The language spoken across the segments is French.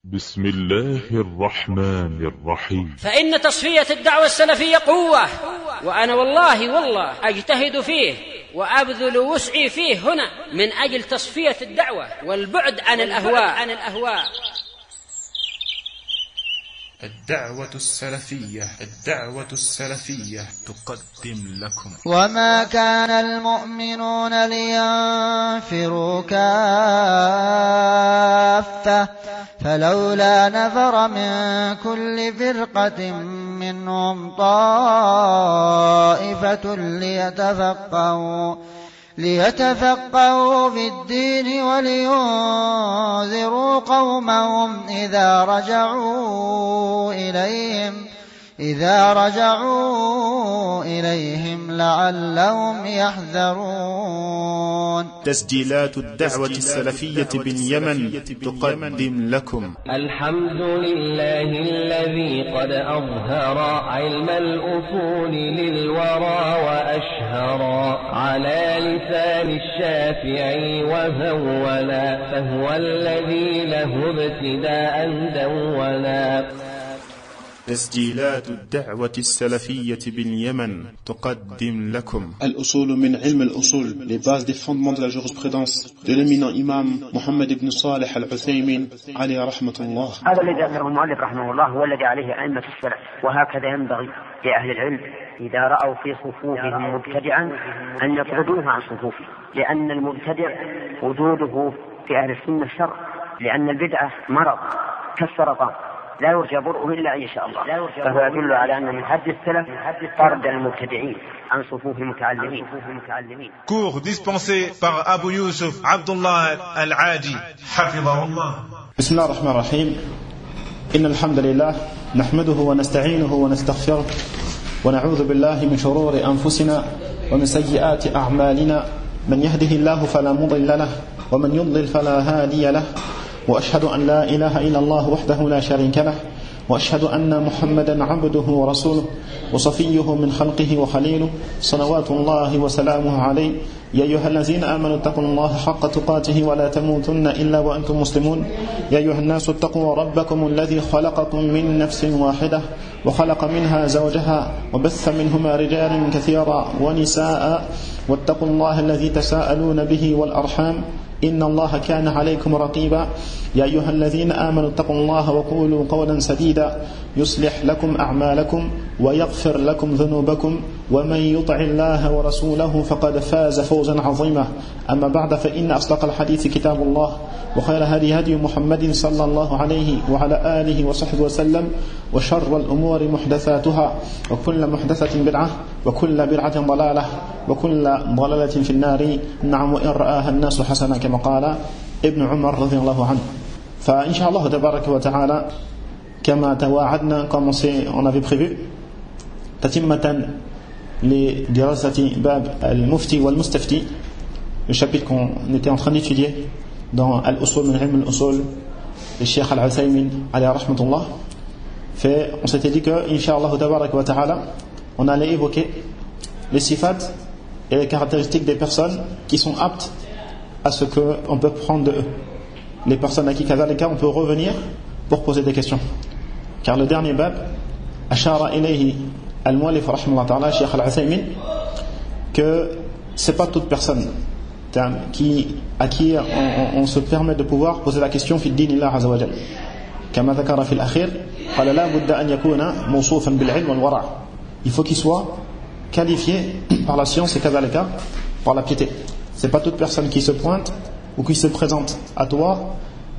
بسم الله الرحمن الرحيم. فإن تصفية الدعوة السلفية قوة، وأنا والله أجتهد فيه وأبذل وسعي فيه هنا من أجل تصفية الدعوة والبعد عن الأهواء. الدعوة السلفية تقدم لكم. وما كان المؤمنون لينفروا كافة فلولا نفر من كل فرقة منهم طائفة ليتفقهوا في الدين ولينذروا قومهم إذا رجعوا إليهم لعلهم يحذرون. تسجيلات الدعوة السلفية باليمن تقدم لكم. الحمد لله الذي قد أظهر علم الأصول للورى وأشهر على لسان الشافعي وهولا، فهو الذي له ابتداء دولا. تسجيلات الدعوة السلفية باليمن تقدم لكم. الأصول من علم الأصول، les bases des fondements de la jurisprudence de l'éminent imam Mohammed ibn Salih al-Uthaymin عليه رحمة الله. هذا الذي ذكره المؤلف رحمه الله هو الذي عليه أئمة السلف، وهكذا ينبغي لأهل العلم إذا رأوا في صفوفهم مبتدعا أن يطردوه عن صفوفه، لأن المبتدع وجوده في أهل السنة شر، لأن البدعة مرض كالسرطان لا يرجى برؤه إلا إن شاء الله، فهو يدل على أن من حد السلف طرد المبتدعين عن صفوف المتعلمين. Cours dispensé par Abu Yusuf Abdullah Al-Adi حفظه الله. بسم الله الرحمن الرحيم. إن الحمد لله نحمده ونستعينه ونستغفره ونعوذ بالله من شرور أنفسنا ومن سيئات أعمالنا، من يهده الله فلا مضل له ومن يضلل فلا هادي له، وأشهد أن لا إله إلا الله وحده لا شريك له، وأشهد أن محمدا عبده ورسوله وصفيه من خلقه وخليله، صلوات الله وسلامه عليه. يا أيها الذين آمنوا اتقوا الله حق تقاته ولا تموتن إلا وأنتم مسلمون. يا أيها الناس اتقوا ربكم الذي خلقكم من نفس واحدة وخلق منها زوجها وبث منهما رجالا كثيرا ونساء، واتقوا الله الذي تساءلون به والأرحام إن الله كان عليكم رقيبا. يا أيها الذين آمنوا اتقوا الله وقولوا قولا سديدا يصلح لكم أعمالكم ويغفر لكم ذنوبكم، ومن يطع الله ورسوله فقد فاز فوزا عظيما. أما بعد، فإن أصدق الحديث كتاب الله، وخير هدي محمد صلى الله عليه وعلى آله وصحبه وسلم، وشر الأمور محدثاتها، وكل محدثة بدعة، وكل بدعة ضلالة، وكل ضلالة في النار. نعم، وإن رآها الناس حسنة كما قال ابن عمر رضي الله عنه. فإن شاء الله تبارك وتعالى كما تواعدنا comme on avait prévu تتمة لدراسة باب المفتي والمستفتي، le chapitre qu'on était en train d'étudier dans Al-Usul min ilm al-Usul le Cheikh Al-Uthaymin alayhi rahmatullah. On s'était dit que Inch'Allah tabarak wa ta'ala on allait évoquer les sifat et les caractéristiques des personnes qui sont aptes à ce qu'on peut prendre de eux, les personnes à qui on peut revenir pour poser des questions. Car le dernier bab ashara ilayhi al-muallif rahimahullah ta'ala Cheikh Al-Uthaymin, que c'est pas toute personne à qui on se permet de pouvoir poser la question fi dinillah azza wa jalla. Kama dhakara fi al-akhir qala la budda an yakuna mawsoufan bil ilm wal wara', il faut qu'il soit qualifié par la science et kadhalika par la piété. C'est pas toute personne qui se pointe ou qui se présente à toi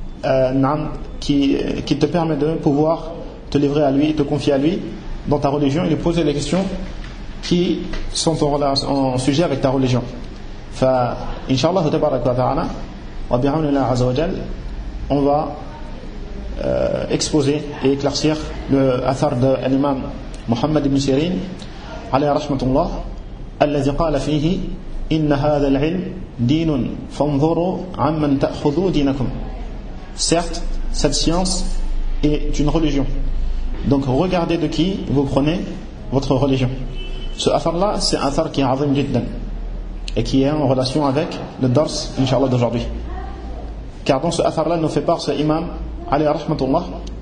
qui te permet de pouvoir te livrer à lui, te confier à lui dans ta religion et lui poser les questions qui sont en sujet avec ta religion. Inch'Allah tabaraka wa ta'ala wa bi'awnillah azza wa jal, on va exposer et éclaircir le athar de l'imam Muhammad ibn Sirin alayhi rahmatullah alladhi qala fihi inna hadha al-ilm dinun fanzuru amman ta'khudhu dinakum. Certes, cette science est une religion, donc regardez de qui vous prenez votre religion. Ce athar-là, c'est un athar qui est azim jiddan et qui est en relation avec le dars, Inch'Allah, d'aujourd'hui. Car dans ce athar-là, nous fait part ce imam alayhi rahmatullah,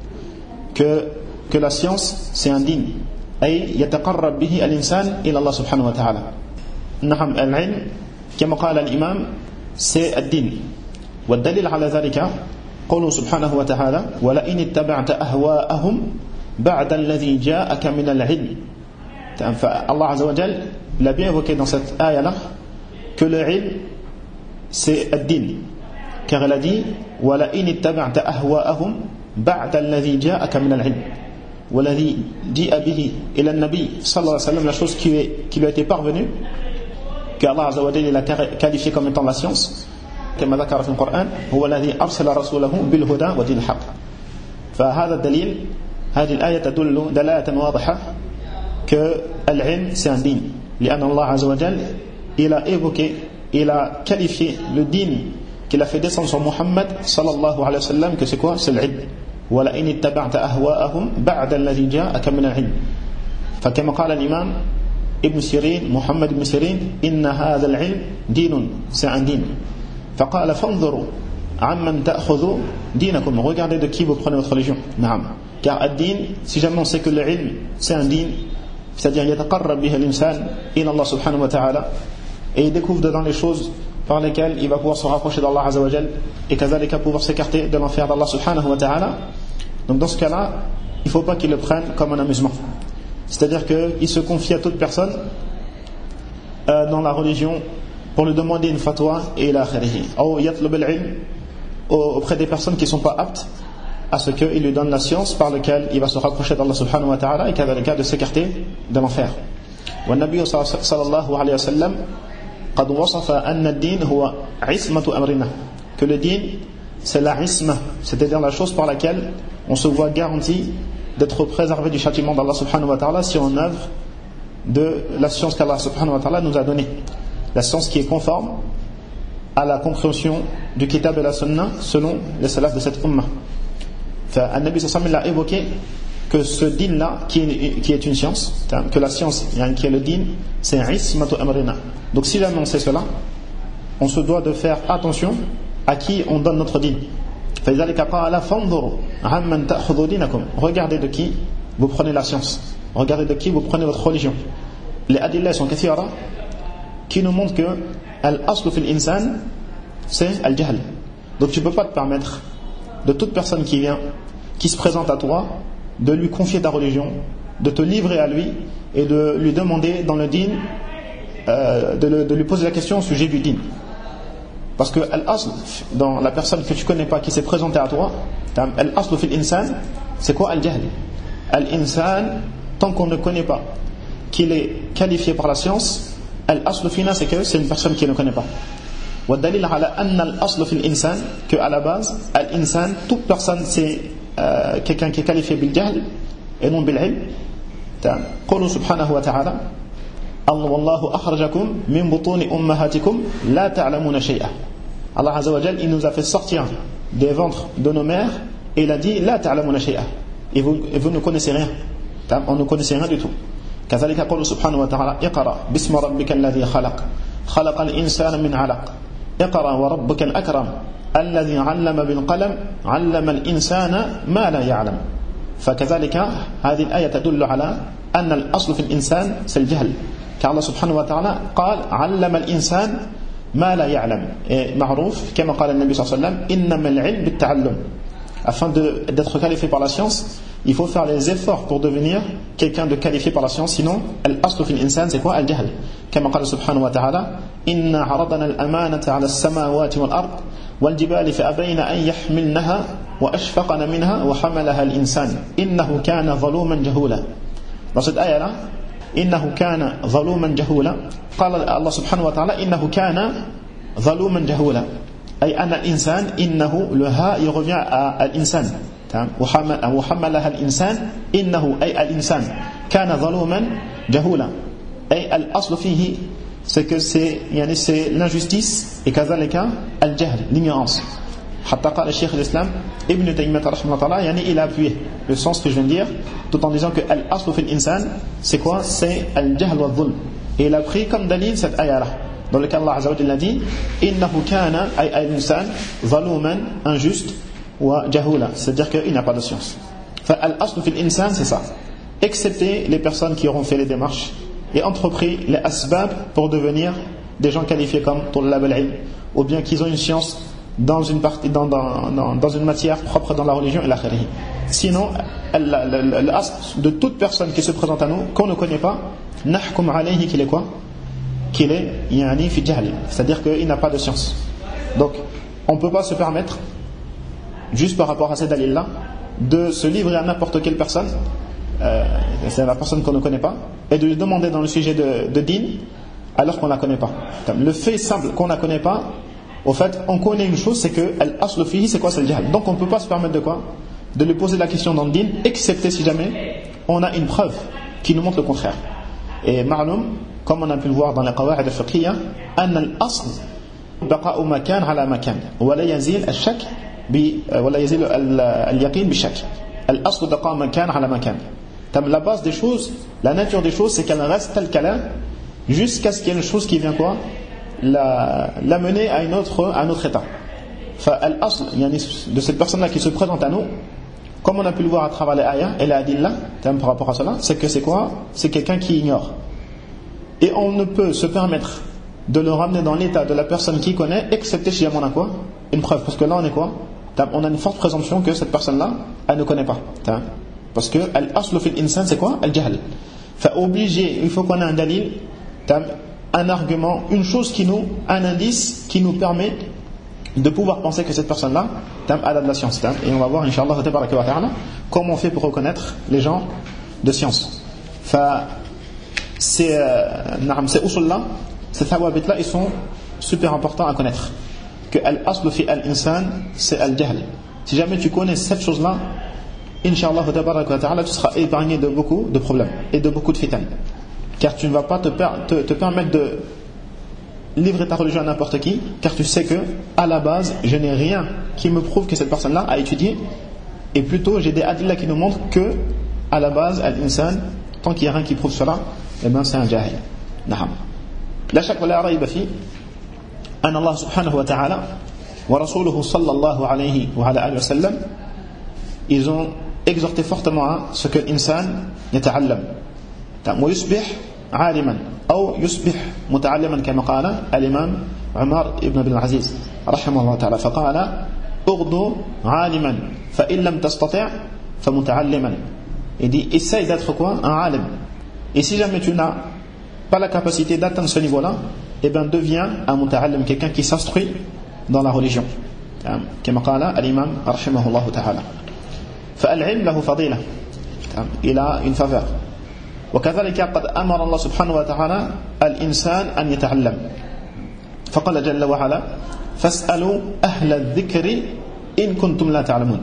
que la science c'est un din, أي يتقرب به الإنسان إلى الله سبحانه وتعالى. نعم العلم كما قال الإمام c'est الدين. والدليل على ذلك قوله سبحانه وتعالى ولئن اتبعت أهواءهم بعد الذي جاءك من العلم. فالله عز وجل l'a bien évoqué dans cette ayah-là que le ilm c'est الدين, car elle a dit ولئن اتبعت أهواءهم بعد الذي جاءك من العلم. والذي جاء به إلى النبي صلى الله عليه وسلم, la chose qui lui a été parvenue, que Allah عز وجل l'a qualifié comme étant la science, كما ذكر في القرآن هو الذي أرسل رسوله بالهدى ودين الحق. فهذا الدليل, هذه الآية تدل دلالة واضحة que العلم c'est un din, لأن الله عز وجل il a évoqué, il a qualifié le din qu'il a fait descendre sur Muhammad sallallahu alayhi wa sallam, que c'est quoi? C'est l'ilm. ولئن اتبعت أهواءهم بعد الذي جاءك من العلم. فكما قال الإمام ابن سيرين محمد بن سيرين إن هذا العلم دين, c'est un din. فقال فانظروا عمن تأخذوا دينكم, regardez de qui vous prenez votre religion. نعم, car ad-din, si jamais on sait que le ilm c'est un din, c'est-à-dire يتقرب به الإنسان إلى الله سبحانه وتعالى, et il découvre dedans les choses par lesquelles il va pouvoir se rapprocher d'Allah Azza wa Jal, et كذلك pouvoir s'écarter de l'enfer d'Allah subhanahu wa ta'ala. Donc dans ce cas-là, il ne faut pas qu'il le prenne comme un amusement, c'est-à-dire qu'il se confie à toute personne dans la religion pour lui demander une fatwa et la kharihi, ou yatlub al-ilm auprès des personnes qui ne sont pas aptes à ce qu'il lui donne la science par laquelle il va se rapprocher d'Allah subhanahu wa ta'ala, et كذلك de s'écarter de l'enfer. والنبي صلى الله عليه وسلم قد وصف أن الدين هو عصمة أمرنا, que le din c'est la isma, c'est-à-dire la chose par laquelle on se voit garanti d'être préservé du châtiment d'Allah subhanahu wa ta'ala si on œuvre de la science qu'Allah subhanahu wa ta'ala nous a donnée, la science qui est conforme à la compréhension du kitab et la sunna selon les salafs de cette ummah. An-Nabi sallallahu alayhi wa sallam a évoqué que ce din-là, qui est une science, que la science qui est le din, c'est ismatu amrina. Donc si jamais on sait cela, on se doit de faire attention à qui on donne notre din. Regardez de qui vous prenez la science, regardez de qui vous prenez votre religion. Les adillah sont kathira qui nous montrent que al-aslu fil insan c'est al-jahl. Donc tu ne peux pas te permettre de toute personne qui vient, qui se présente à toi, de lui confier ta religion, de te livrer à lui et de lui demander dans le din, de lui poser la question au sujet du din. Parce que al-asl, dans la personne que tu ne connais pas qui s'est présentée à toi, al-aslu fil insan, c'est quoi al-jahl? Al-insan, tant qu'on ne connaît pas qu'il est qualifié par la science, al-aslu fina, c'est que c'est une personne qui ne connaît pas. والدليل على أن الأصل في الإنسان que à la base الإنسان toute personne c'est quelqu'un qui est qualifié بالجهل et non بالعلم. قوله سبحانه وتعالى والله أخرجكم من بطون أمهاتكم لا تعلمون شيئا. Allah Azza wa Jal il nous a fait sortir des ventres de nos mères et il a dit لا تعلمون شيئا, et vous ne connaissez rien, on ne connaissait rien du tout. كذلك قوله سبحانه وتعالى اقرأ باسم ربك الذي خلق خلق الإنسان من علق اقرأ وربك الأكرم الذي علم بالقلم علم الإنسان ما لا يعلم. فكذلك هذه الآية تدل على أن الأصل في الإنسان c'est le jahl, car Allah subhanahu wa ta'ala قال علم الإنسان ما لا يعلم, et معروف كما قال النبي صلى الله عليه وسلم إنما العلم بالتعلم. Afin d'être qualifié par la science, il faut faire les efforts pour devenir quelqu'un de qualifié par la science, sinon al-aslu fil insan c'est quoi? Al-jahl. كما قال سبحانه وتعالى إنا عرضنا الأمانة على السماوات والأرض والجبال فأبين أن يحملنها وأشفقن منها وحملها الإنسان إنه كان ظلوما جهولا. Dans cette ayah-là, إنه كان ظلوما جهولا, قال الله سبحانه وتعالى إنه كان ظلوما جهولا, أي أن الإنسان إنه le ha il revient à l'insan, وحملها الإنسان إنه أي الإنسان كان ظلوما جهولا, أي الأصل فيه c'est que c'est l'injustice et كذلك الجهل, l'ignorance. حتى قال الشيخ الإسلام ابن تيمية رحمه الله يعني il a appuyé le sens que je viens de dire tout en disant que الأصل في الإنسان c'est quoi? C'est الجهل والظلم, et il a pris comme dalil cette ayah-là dans lequel Allah Azza wa Jalla dit innahu kana ay al-insan zaluman, injuste, wa jahula, c'est-à-dire qu'il n'a pas de science. Al-aslu fil insan, c'est ça. Excepté les personnes qui auront fait les démarches et entrepris les asbab pour devenir des gens qualifiés comme tullab al-ilm, ou bien qu'ils ont une science dans une partie, dans une matière propre dans la religion et l'akhirih. Sinon, l'asl de toute personne qui se présente à nous, qu'on ne connaît pas, nahkum alayhi, qu'il est quoi? Qu'il est yani fi jahl, c'est-à-dire qu'il n'a pas de science. Donc, on ne peut pas se permettre, juste par rapport à ces dalils-là, de se livrer à n'importe quelle personne, c'est la personne qu'on ne connaît pas, et de lui demander dans le sujet de din, alors qu'on ne la connaît pas. Le fait simple qu'on ne la connaît pas, au fait, on connaît une chose, c'est que al-aslu fihi, c'est quoi? C'est le jahl. Donc on ne peut pas se permettre de quoi? De lui poser la question dans le din, excepté si jamais on a une preuve qui nous montre le contraire. Et ma'loum, comme on a pu le voir dans la qawa'id al-fiqhiyya, anna al-asl baqa'u makan ala makan wa la yazil al-shak wa la yazil al-yaqin bi-shak. Al-asl baqa'u makan ala makan. La base des choses, la nature des choses, c'est qu'elle reste telle qu'elle est jusqu'à ce qu'il y ait une chose qui vient quoi? L'amener à un autre état. Al-asl, de cette personne-là qui se présente à nous, comme on a pu le voir à travers les ayats et les adillah, par rapport à cela, c'est que c'est quoi? C'est quelqu'un qui ignore. Et on ne peut se permettre de le ramener dans l'état de la personne qui connaît, excepté si jamais on a quoi? Une preuve. Parce que là, on est quoi? On a une forte présomption que cette personne-là, elle ne connaît pas. Parce que al-aslu fil insan, c'est quoi? Al-jahl. Obligé, il faut qu'on ait un dalil, un argument, une chose un indice qui nous permet de pouvoir penser que cette personne-là a de la science. Et on va voir, Inch'Allah, comment on fait pour reconnaître les gens de science. Ces usul-là, ces thawabit-là, ils sont super importants à connaître. Que al-aslu fi al-insan, c'est al-jahl. Si jamais tu connais cette chose-là, Inch'Allah, tu seras épargné de beaucoup de problèmes et de beaucoup de fitan. Car tu ne vas pas te permettre de livrer ta religion à n'importe qui, car tu sais que à la base je n'ai rien qui me prouve que cette personne-là a étudié, et plutôt j'ai des adillah qui nous montrent que à la base al-insan, tant qu'il n'y a rien qui prouve cela, eh bien c'est un jahil. Na'am. La shak wa la rayba fi an Allah subhanahu wa ta'ala wa rasuluhu sallallahu alayhi wa ala alihi wa sallam, ils ont exhorté fortement à ce que l'insan yata'allam wa yusbih عالما أو يصبح متعلما كما قال الإمام عمر ابن عبد العزيز رحمه الله تعالى فقال اغدو عالما فإن لم تستطع فمتعلما. Il dit essaye d'être quoi? Un alim. Et si jamais tu n'as pas la capacité d'atteindre ce niveau-là, eh bien deviens un muta'allim, quelqu'un qui s'instruit dans la religion. كما قال الإمام رحمه الله تعالى. فالعلم له فضيلة. Il a une faveur. وكذلك قد أمر الله سبحانه وتعالى الإنسان أن يتعلم فقال جل وعلا فاسألوا أهل الذكر إن كنتم لا تعلمون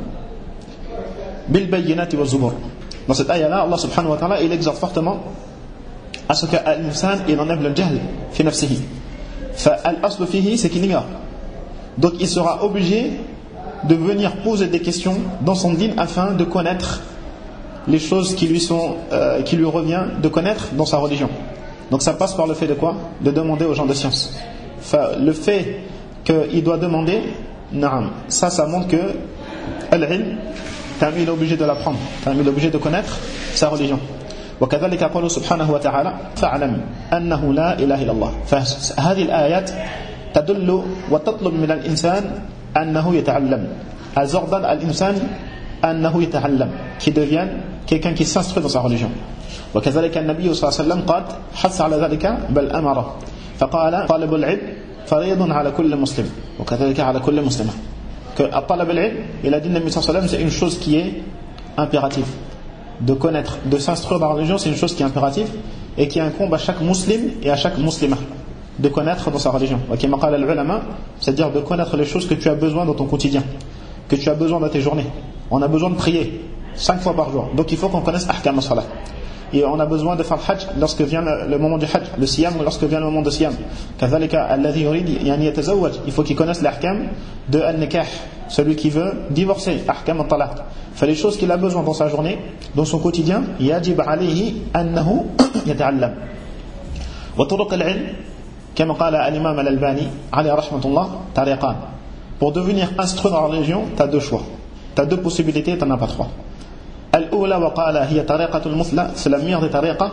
بالبينات والزبور. Dans cette ayah-là, Allah subhanahu wa ta'ala, il exhorte fortement à ce que l'insan il enlève le jahl fi nafsihi. Al-aslu fihi, c'est qu'il ignore. Donc il sera obligé de venir poser des questions dans son din afin de connaître les choses qui lui revient de connaître dans sa religion. Donc ça passe par le fait de quoi? De demander aux gens de science. Le fait qu'il doit demander, ça montre que al-ilm, il est obligé de l'apprendre, il est obligé de connaître sa religion. وكذلك قال سبحانه وتعالى فاعلم أنه لا إله إلا الله. فهذه الآيات تدل وتطلب من الإنسان أنه يتعلم. elles ordonnent à l'insan أنه يتعلم, qui devienne quelqu'un qui s'instruit dans sa religion. وكذلك النبي صلى الله عليه وسلم قد حث على ذلك بل أمره فقال طالب العلم فريض على كل مسلم وكذلك على كل مسلمة. Que طالب العلم, il a dit le Nabi صلى الله عليه وسلم, c'est une chose qui est impérative. De connaître, de s'instruire dans la religion, c'est une chose qui est impérative et qui incombe à chaque musulman et à chaque musulmane de connaître dans sa religion. وكما قال العلماء, c'est-à-dire de connaître les choses que tu as besoin dans ton quotidien, que tu as besoin dans tes journées. On a besoin de prier 5 fois par jour, donc il faut qu'on connaisse ahkam as-salat. Et on a besoin de faire le hajj lorsque vient le moment du hajj, le siyam lorsque vient le moment de siyam. كذلك الذي يريد يعني يتزوج, il faut qu'il connaisse l'ahkam de al-nikah, celui qui veut divorcer, ahkam al-talaq. Fait les choses qu'il a besoin dans sa journée, dans son quotidien, يجب عليه أنه يتعلم. وطرق العلم كما قال الإمام الألباني عليه رحمة الله طريقان. Pour devenir instruit dans la religion, tu as 2 choix. tu as deux possibilités, tu n'en as pas trois. الأولى وقال هي طريقة المثلى, c'est la meilleure des طريقة,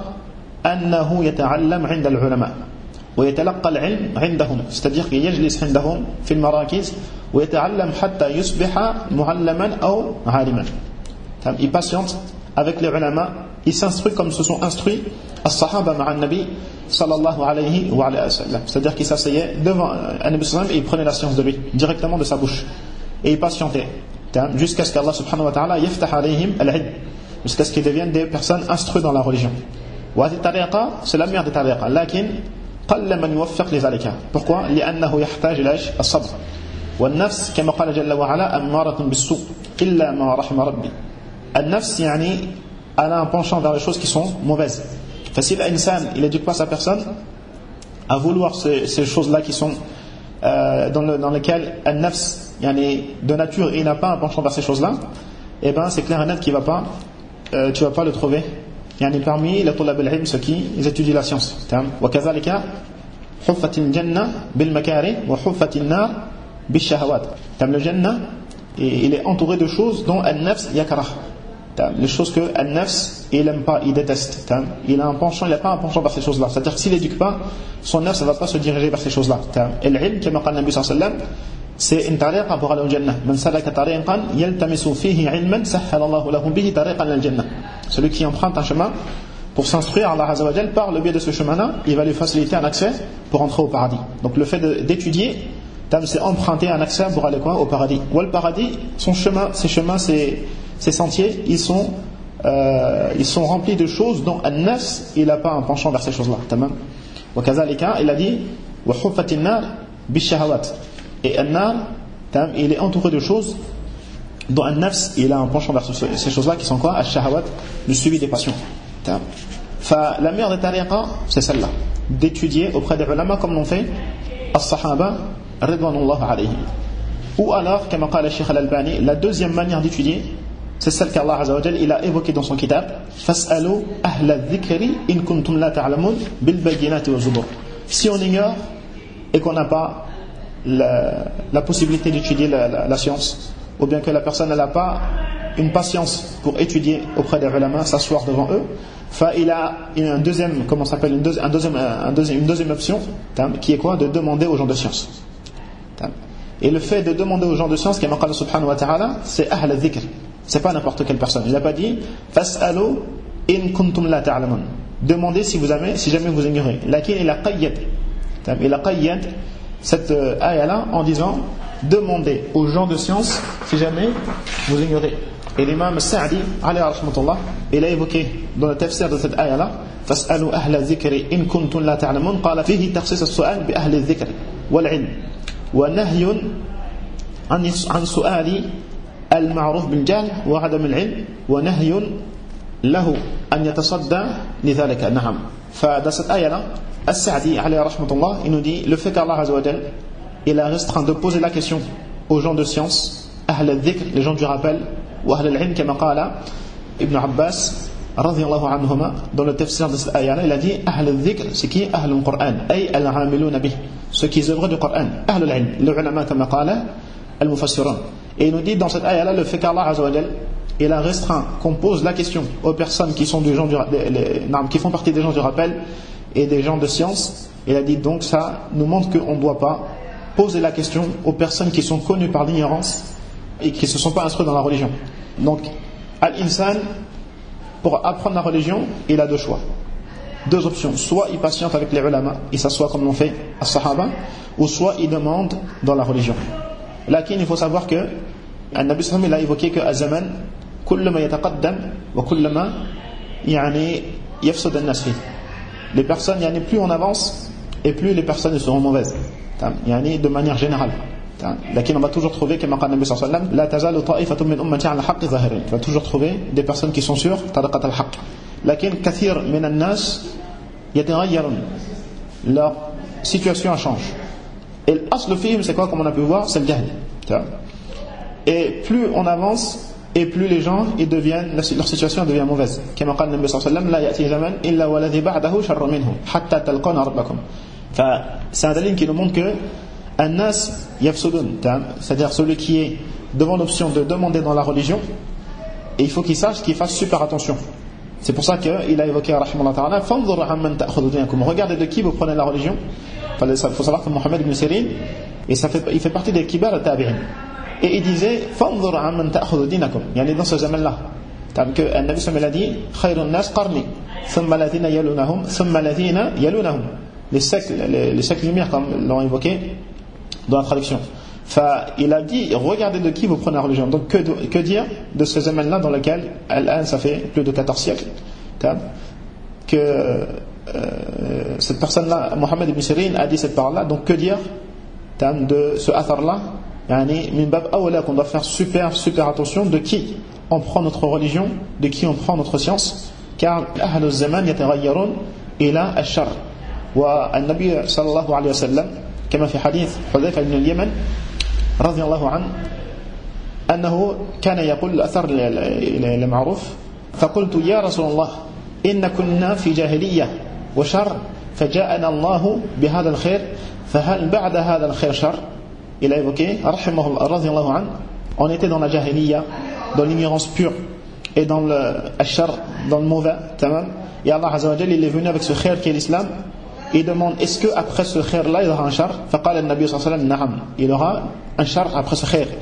أنه يتعلم عند العلماء ويتلقى العلم عندهم, c'est-à-dire qu'il يجلس عندهم في المراكز ويتعلم حتى يصبح معلما أو عالما. Il patiente avec les ulama, il s'instruit comme se sont instruits as-sahaba ma'a an-nabi sallallahu alayhi wa sallam, c'est-à-dire qu'il s'asseyait devant un nabi sallam et il prenait la science de lui directement de sa bouche et il patientait jusqu'à ce qu'Allah subhanahu wa ta'ala yaftah alayhim al-ilm, jusqu'à ce qu'ils deviennent des personnes instruites dans la religion. وهذه الطريقة c'est la meilleure des طريقة, لكن قل من يوفق لذلك. Pourquoi? لأنه يحتاج إلى الصبر, والنفس كما قال جل وعلا أمارة بالسوء إلا ما رحم ربي. النفس يعني elle a un penchant vers les choses qui sont mauvaises. Si l'insan il n'éduque pas sa personne à vouloir ces choses-là qui sont dans lesquelles al-nafs de nature il n'a pas un penchant vers ces choses-là, et ben c'est clair et net qu'il va pas, tu vas pas le trouver parmi les طلاب العلم, ceux qui étudient la science. وكذلك حفت الجنة بالمكاره وحفت النار بالشهوات. Le Jannah il est entouré de choses dont al-nafs yakrah, les choses que al-nafs il aime pas, il déteste. Il a un penchant, il n'a pas un penchant vers ces choses-là. C'est-à-dire que s'il n'éduque pas, son nafs ne va pas se diriger vers ces choses-là. Et l'ilm, comme a dit le Nabi sallallahu alayhi wa sallam, c'est une tariqa pour aller au Jannah. Man salaka tariqan yaltamisu fihi ilman sahhala Allahu lahu bihi tariqan lil Jannah. Celui qui emprunte un chemin pour s'instruire, Allah Azza wa Jalla, par le biais de ce chemin-là, il va lui faciliter un accès pour entrer au paradis. Donc le fait d'étudier, c'est emprunter un accès pour aller au paradis. Ou le paradis, ses chemins, ces sentiers, ils sont remplis de choses dont al-nafs il n'a pas un penchant vers ces choses-là. Wa kazalika, il a dit wa huffat an-nar bi-shahawat. Et an-nar, il est entouré de choses dont al-nafs il a un penchant vers ces choses-là qui sont quoi? Al-shahawat, le suivi des passions. La meilleure des tariqa, c'est celle-là, d'étudier auprès des ulama comme l'ont fait as-sahaba ridwanullah alayhim. Ou alors, comme a dit le Cheikh Al-Albani, la deuxième manière d'étudier, c'est celle qu'Allah Azza wa Jalla il a évoquée dans son kitab, fas'alu ahla dhikri in kuntum la ta'lamun bil bayyinati wa zubur. Si on ignore et qu'on n'a pas la possibilité d'étudier la science, ou bien que la personne n'a pas une patience pour étudier auprès des ulama, s'asseoir devant eux, il a une deuxième option, qui est quoi? De demander aux gens de science. Et le fait de demander aux gens de science, comme Allah subhanahu wa ta'ala, c'est ahl al-dhikr. C'est pas n'importe quelle personne. Il n'a pas dit fas'alu in kuntum la ta'lamun. Demandez si jamais vous ignorez. Lakin il a qayyad cette ayah-là en disant demandez aux gens de science si jamais vous ignorez. Et l'imam Sa'di alayhi rahmatullah, il a évoqué dans le tafsir de cette ayah-là fas'alu ahla dhikri in kuntum la ta'lamun, qala fihi takhsis as-su'al bi ahli adh-dhikr wal 'ilm wa nahyun an su'ali المعروف بالجهل وعدم العلم ونهي له أن يتصدى لذلك. نعم. فدdans cette ayah-là, As-Sa'di alayhi rahmatullah, il nous dit le fait qu'Allah Azza wa Jalla il a restreint de poser la question aux gens de science, ahl al-dhikr, les gens du rappel, ou ahl al-ilm, comme qala Ibn Abbas radiyallahu anhuma, dans le tafsir de cette ayah-là, il a dit ahl al-dhikr, c'est qui? Ahl al-Qur'an, ay al-amiluna bih, ceux qui œuvrent du Qur'an, ahl al-ilm, les ulama comme qala al-mufassirun. Et il nous dit dans cette ayah-là le fait qu'Allah Azza wa Jalla il a restreint qu'on pose la question aux personnes qui sont qui font partie des gens du rappel et des gens de science. Il a dit donc ça nous montre qu'on ne doit pas poser la question aux personnes qui sont connues par l'ignorance et qui ne se sont pas instruites dans la religion. Donc al-insan, pour apprendre la religion, il a deux choix, deux options: soit il patiente avec les ulama, il s'assoit comme l'ont fait as-sahaba, ou soit il demande dans la religion. Lakin il faut savoir que Nabi sallallahu alayhi wa sallam a évoqué que az-zaman kullama yataqaddam wa kullama yafsud an-nas fi. Les personnes, plus on avance et plus les personnes seront mauvaises, de manière générale. Lakin on va toujours trouver, comme a dit Nabi sallallahu alayhi wa sallam, la tazalu ta'ifatun min ummati 'ala al-haqq zahirin. On va toujours trouver des personnes qui sont sur tariqat al-haqq. Lakin kathir min an-nas yataghayyarun, leur situation change. Et l'asl fihim, c'est quoi, comme on a pu voir? C'est le jahl. Et plus on avance, et plus les gens, leur situation devient mauvaise. Comme a dit Nabi sallallahu alayhi wa sallam, la ya'ti zaman illa waladhi ba'dahu sharra minhu, hatta talqana rabbakum. C'est un dalil qui nous montre que an-nas yafsudun, c'est-à-dire celui qui est devant l'option de demander dans la religion, et il faut qu'il sache qu'il fasse super attention. C'est pour ça qu'il a évoqué rahimahullah ta'ala, fanzur amman ta'khudhu dinakum, regardez de qui vous prenez la religion. Il faut savoir que Mohammed ibn Sirin, il fait partie des kibar al-tabi'in, et il disait fanzur amman ta'khudhu dinakum, yani dans ce zaman là, que le Nabi sallallahu alayhi wa sallam a dit khayrun nas qarni thumma alladhina yalunahum thumma alladhina yalunahum, les siècles lumière comme l'ont évoqué dans la traduction. Il a dit regardez de qui vous prenez la religion. Donc que dire de ce zaman là dans lequel ça fait plus de 14 siècles que cette personne là, Mohammed ibn Sirin, a dit cette parole là. Donc que dire de ce athar là, min bab awla, qu'on doit faire super attention de qui on prend notre religion, de qui on prend notre science, car ahlul zaman yataghayyarun ila ash-sharr. Wa an-nabi sallallahu alayhi wa sallam كما في حديث حذيفة بن اليمن رضي الله عنه أنه كان يقول الأثر المعروف فقلت يا رسول الله إن كنا في جاهلية وشر فجاءنا الله بهذا الخير فهل بعد هذا الخير شر. Il a évoqué رحمه الله رضي الله عنه, on était dans la jahiliya, dans l'ignorance pure et dans le ashar, dans le mauvais, et Allah Azza wa Jalla il est venu avec ce khair qui est l'islam. Il demande est-ce que après ce khair là il y aura un char. فقال النبي صلى الله عليه وسلم نعم, il y aura un char après ce khair.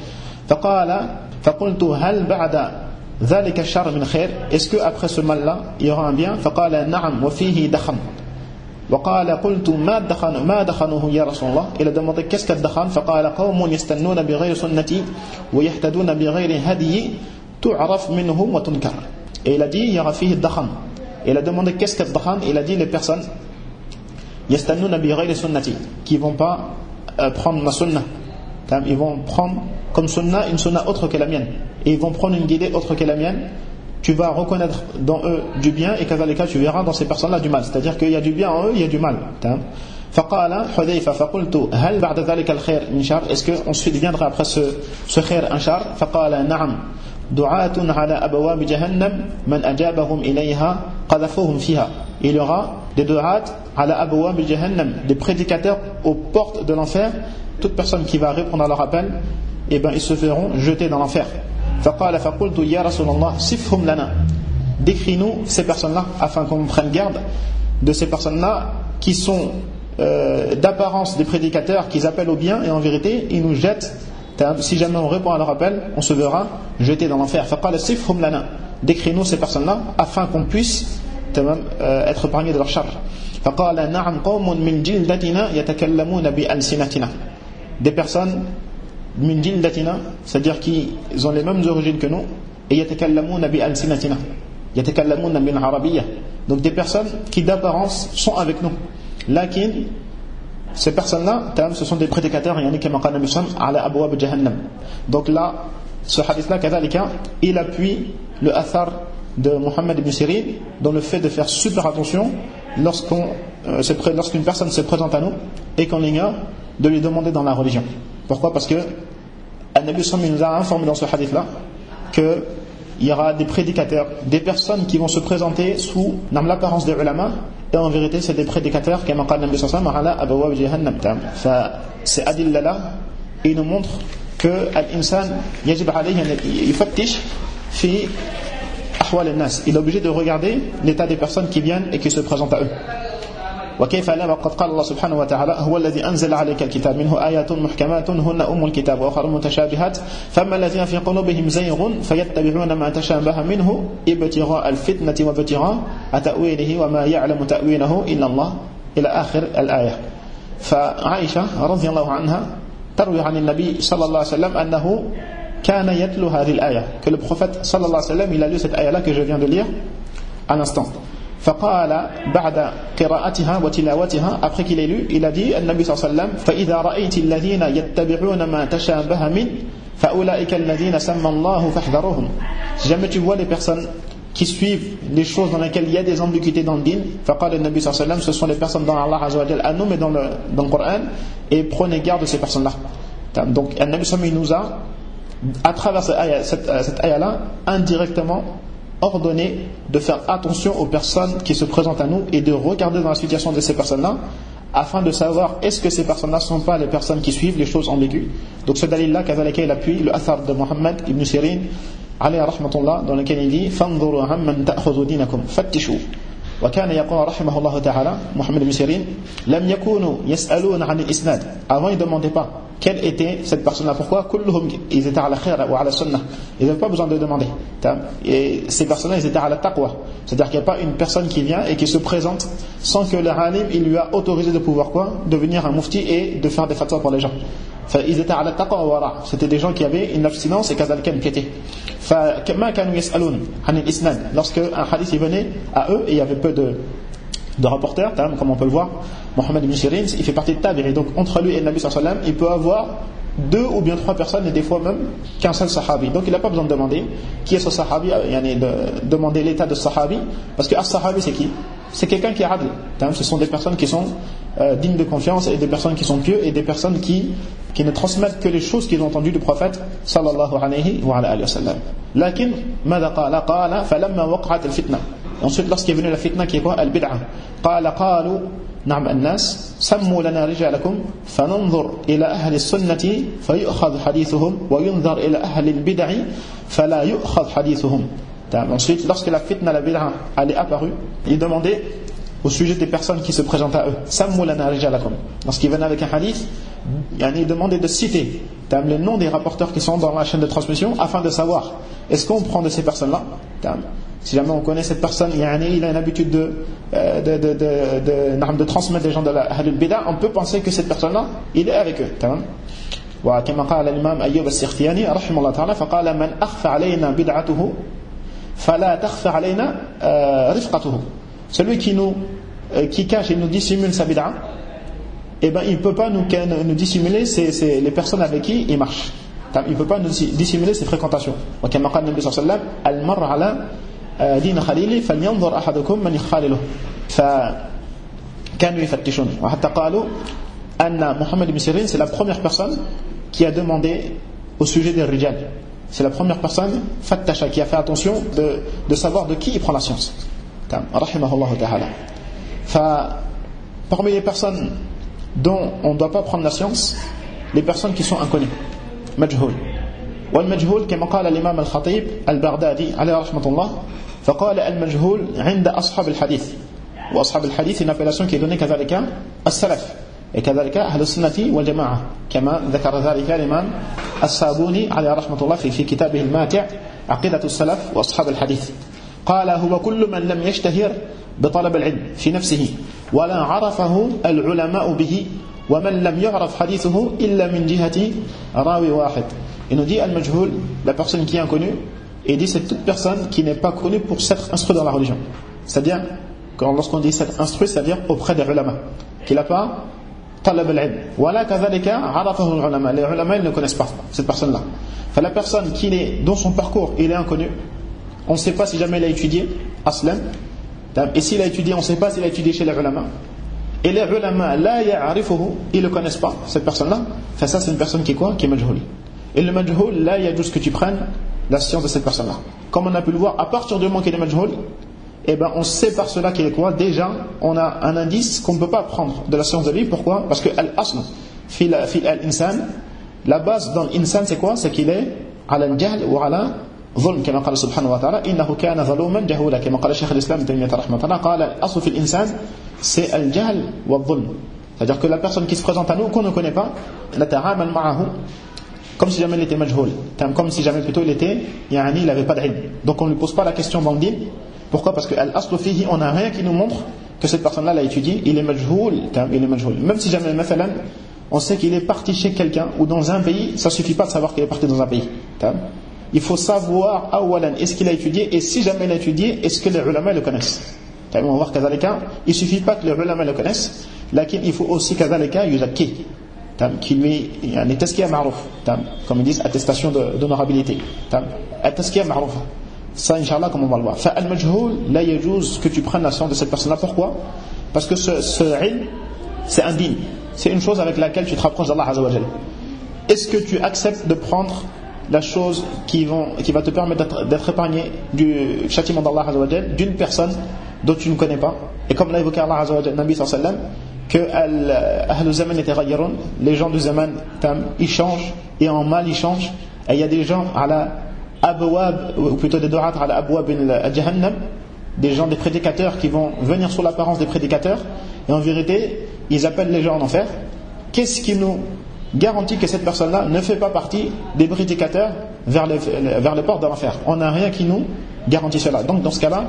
فقلت هل بعد ذلك الشر من خير, est-ce que après ce mal là il y aura un bien. فقال نعم وفيه دخن. وقال قلت ما دخنه يا رسول الله, il a demandé qu'est-ce que الدخن. فقال قوم يستنون بغير سنتي ويهتدون بغير هدي تعرف منهم وتنكر. Et il a dit il y aura فيه الدخن. Il a demandé qu'est-ce que الدخن. Il a dit les personnes yastannuna bi ghayri sunnati, qui vont pas prendre ma sunna, ils vont prendre comme sunna une sunna autre que la mienne, et ils vont prendre une guidée autre que la mienne. Tu vas reconnaître dans eux du bien, et kazalika tu verras dans ces personnes-là du mal, c'est-à-dire qu'il y a du bien en eux, il y a du mal. فقال حذيفة فقلت هل بعد ذلك الخير من شر, est-ce que ensuite viendra après ce khair un char. فقال نعم دعاة على أبواب جهنم من أجابهم إليها قذفوهم فيها. Il y aura des du'at ala abwab al-jahannam, des prédicateurs aux portes de l'enfer. Toute personne qui va répondre à leur appel, eh ben ils se feront jeter dans l'enfer. فقال فقلت يا رسول الله صفهم لنا, décris-nous ces personnes-là afin qu'on prenne garde de ces personnes-là qui sont d'apparence des prédicateurs, qui appellent au bien et en vérité ils nous jettent. Si jamais on répond à leur appel, on se verra jeter dans l'enfer. فقال صفهم لنا, décris-nous ces personnes-là afin qu'on puisse être épargné de leur charge. فقال نعم قوم من جلدتنا يتكلمون بألسنتنا, des personnes من جلدتنا, c'est-à-dire qu'ils ont les mêmes origines que nous, et يتكلمون بألسنتنا يتكلمون بالعربية, donc des personnes qui d'apparence sont avec nous, lakin ces personnes-là ce sont des prédicateurs, yani كما قال النبي صلى الله عليه وسلم على أبواب جهنم. Donc là ce hadith-là كذلك il appuie le athar de Mohammed ibn Sirin dans le fait de faire super attention lorsqu'une personne se présente à nous et qu'on l'ignore, de lui demander dans la religion. Pourquoi? Parce que Nabi sallallahu nous a informé dans ce hadith là qu'il y aura des prédicateurs, des personnes qui vont se présenter sous l'apparence des ulama, et en vérité c'est des prédicateurs qui maqal Nabi sallallahu alayhi wa sallam ala abwab jahannam. Ces adilla là ils nous montrent que l'insan yajib alayhi yafattish fi ahwal an-nas, il est obligé de regarder l'état des personnes qui viennent et qui se présentent à eux. وكيف لا وقد قال الله سبحانه وتعالى هو الذي أنزل عليك الكتاب منه آيات محكمات هن أم الكتاب وأخر متشابهات فأما الذين في قلوبهم زيغ فيتبعون ما تشابه منه ابتغاء الفتنة وابتغاء تأويله وما يعلم تأويله إلا الله إلى آخر الآية. فعائشة رضي الله عنها تروي عن النبي صلى الله عليه وسلم أنه كان يتلو هذه الآية, que le prophète صلى الله عليه وسلم il a lu cette ayah là que je viens de lire à l'instant. فقال بعد قراءتها وتلاوتها, après qu'il ait lu, il a dit النبي صلى الله عليه وسلم فإذا رأيت الذين يتبعون ما تشابه منه فأولئك الذين سمى الله فاحذروهم. Si jamais tu vois les personnes qui suivent les choses dans lesquelles il y a des ambiguïtés dans le din, فقال النبي صلى الله عليه وسلم, ce sont les personnes dont Allah Azza wa Jalla a nommé dans le Coran, et prenez garde de ces personnes-là. Donc النبي صلى الله عليه وسلم nous a, à travers cette ayah-là, indirectement ordonné de faire attention aux personnes qui se présentent à nous et de regarder dans la situation de ces personnes-là afin de savoir est-ce que ces personnes-là ne sont pas les personnes qui suivent les choses ambiguës. Donc ce dalil-là, كذلك il appuie le athar de Muhammad ibn Sirin alayhi rahmatullah, dans lequel il dit فانظروا عمن تأخذوا دينكم فتشوا. وكان يقول رحمه الله تعالى محمد بن سيرين لم يكونوا يسألون عن الإسناد. Avant ils ne demandaient pas quelle était cette personne-là. Pourquoi كلهم ils étaient على خير وعلى السنة. Ils n'avaient pas besoin de demander. Et ces personnes-là ils étaient على التقوى. C'est-à-dire qu'il n'y a pas une personne qui vient et qui se présente sans que le alim il lui a autorisé de pouvoir quoi, devenir un mufti et de faire des fatwas pour les gens. Ils étaient على التقوى وراء. C'était des gens qui avaient une abstinence et كذلك une piété. فما كانوا يسألون عن الإسناد. Lorsque un hadith il venait à eux et il y avait peu de rapporteurs, comme on peut le voir, Mohammed ibn Sirin, il fait partie de Tabi'i, donc entre lui et le Nabi sallallahu alayhi wa sallam, il peut avoir 2 ou bien 3 personnes et des fois même qu'un seul sahabi. Donc il n'a pas besoin de demander qui est ce sahabi, de demander l'état de ce sahabi, parce que un sahabi c'est qui? C'est quelqu'un qui est adl. Ce sont des personnes qui sont dignes de confiance et des personnes qui sont pieux et des personnes qui ne transmettent que les choses qu'ils ont entendues du prophète sallallahu alayhi wa sallam. Lakin, ماذا قال؟ قال فلما وقعت الفتنة. Ensuite, lorsqu'il est venu la fitna qui est quoi? Al-bid'a. قالوا نعم الناس سموا لنا رجالكم فننظر إلى أهل السنة فيؤخذ حديثهم وينظر إلى أهل البدع فلا يؤخذ حديثهم. Ensuite, lorsque la fitna, la bid'a, elle est apparue, il demandait au sujet des personnes qui se présentent à eux, سموا لنا رجالكم. Lorsqu'il venait avec un hadith, il demandait de citer les noms des rapporteurs qui sont dans la chaîne de transmission afin de savoir est-ce qu'on prend de ces personnes-là. Si jamais on connaît cette personne, il a une habitude de transmettre des gens de la Ahlul Bida, on peut penser que cette personne-là, il est avec eux. وكما قال الإمام أيوب السختياني رحمه الله تعالى فقال من أخفى علينا بدعته فلا تخفى علينا رفقته. Celui qui cache et nous dissimule sa bid'a, eh ben, il ne peut pas nous dissimuler les personnes avec qui il marche. Il ne peut pas nous dissimuler ses fréquentations. وكما قال النبي صلى الله عليه وسلم المرء على دين خليله فلينظر أحدكم من يخالله فكانوا يفتشون وحتى قالوا أن محمد بن سيرين c'est la première personne qui a demandé au sujet des rijal. C'est la première personne fattasha qui a fait attention de savoir de qui il prend la science. Rahimahullah ta'ala. Parmi les personnes dont on ne doit pas prendre la science, les personnes qui sont inconnues. Majhul. والمجهول كما قال الإمام الخطيب البغدادي عليه رحمة الله فقال المجهول عند أصحاب الحديث وأصحاب الحديث une appellation qui est donnée كذلك السلف et كذلك أهل السنة والجماعة كما ذكر ذلك الإمام الصابوني عليه رحمة الله في كتابه الماتع عقيدة السلف وأصحاب الحديث قال هو كل من لم يشتهر بطلب العلم في نفسه ولا عرفه العلماء به ومن لم يعرف حديثه إلا من جهة راوي واحد. Il nous dit al-majhul, la personne qui est inconnue, et il dit c'est toute personne qui n'est pas connue pour s'être instruit dans la religion. C'est-à-dire, lorsqu'on dit s'être instruit, c'est-à-dire auprès des ulama, qu'il n'a pas talab al-ilm. Wala kadhalika arafahu al-ulama. Les ulama, ils ne connaissent pas cette personne-là. Enfin, la personne dont son parcours il est inconnu, on ne sait pas si jamais il a étudié aslan, et s'il a étudié, on ne sait pas s'il a étudié chez les ulama. Et les ulama, la ya'arifuhu, ils ne le connaissent pas, cette personne-là. Enfin, ça, c'est une personne qui est quoi? Qui est majhul. Et le majhul, là, il y a juste que tu prennes la science de cette personne-là. Comme on a pu le voir, à partir du moment qu'il est majhul, eh ben, on sait par cela qu'il est quoi? Déjà, on a un indice qu'on ne peut pas prendre de la science de lui. Pourquoi? Parce que al-asl, fil al-insan, la base dans l'insan, c'est quoi? C'est qu'il est ala al-jahl ou ala ظلم كما قال سبحانه وتعالى إنه كان ظلوما جهولا كما قال الشيخ الإسلام ابن تيمية رحمه الله قال الأصل في الإنسان c'est al-jahl wa al-dhulm. C'est-à-dire que la personne qui se présente à nous qu'on ne connaît pas, nata'amal ma'ahu comme si jamais il était majhul, comme si jamais plutôt il n'avait pas d'ilm. Donc on ne lui pose pas la question dans le din. Pourquoi? Parce que al-aslu fihi, on n'a rien qui nous montre que cette personne-là l'a étudié, il est majhul, même si jamais on sait qu'il est parti chez quelqu'un ou dans un pays, ça ne suffit pas de savoir qu'il est parti dans un pays. Il faut savoir awalan, est-ce qu'il a étudié, et si jamais il a étudié, est-ce que les ulama le connaissent. On va voir kazalika, il ne suffit pas que les ulama le connaissent, lakin il faut aussi kazalika yuzakki, qui lui un taskiya ma'ruf, comme ils disent, attestation d'honorabilité, taskiya ma'ruf. Ça, Inch'Allah, comme on va le voir. Fa al-majhul, la yajuz que tu prennes la science de cette personne-là. Pourquoi? Parce que ce ilm, c'est un din. C'est une chose avec laquelle tu te rapproches d'Allah Azza wa Jal. Est-ce que tu acceptes de prendre la chose qui va te permettre d'être épargné du châtiment d'Allah Azza wa Jal, d'une personne dont tu ne connais pas? Et comme l'a évoqué Allah Azza wa Jal, Nabi sallallahu alayhi wa sallam, que Ahlul Zaman yataghayyarun, les gens du Zaman, ils changent, et en mal ils changent. Et il y a des gens à la abwab, ou plutôt des du'at à la abwab al-jahannam, des gens, des prédicateurs qui vont venir sous l'apparence des prédicateurs, et en vérité, ils appellent les gens en enfer. Qu'est-ce qui nous garantit que cette personne-là ne fait pas partie des prédicateurs vers les portes de l'enfer? On n'a rien qui nous garantit cela. Donc dans ce cas-là,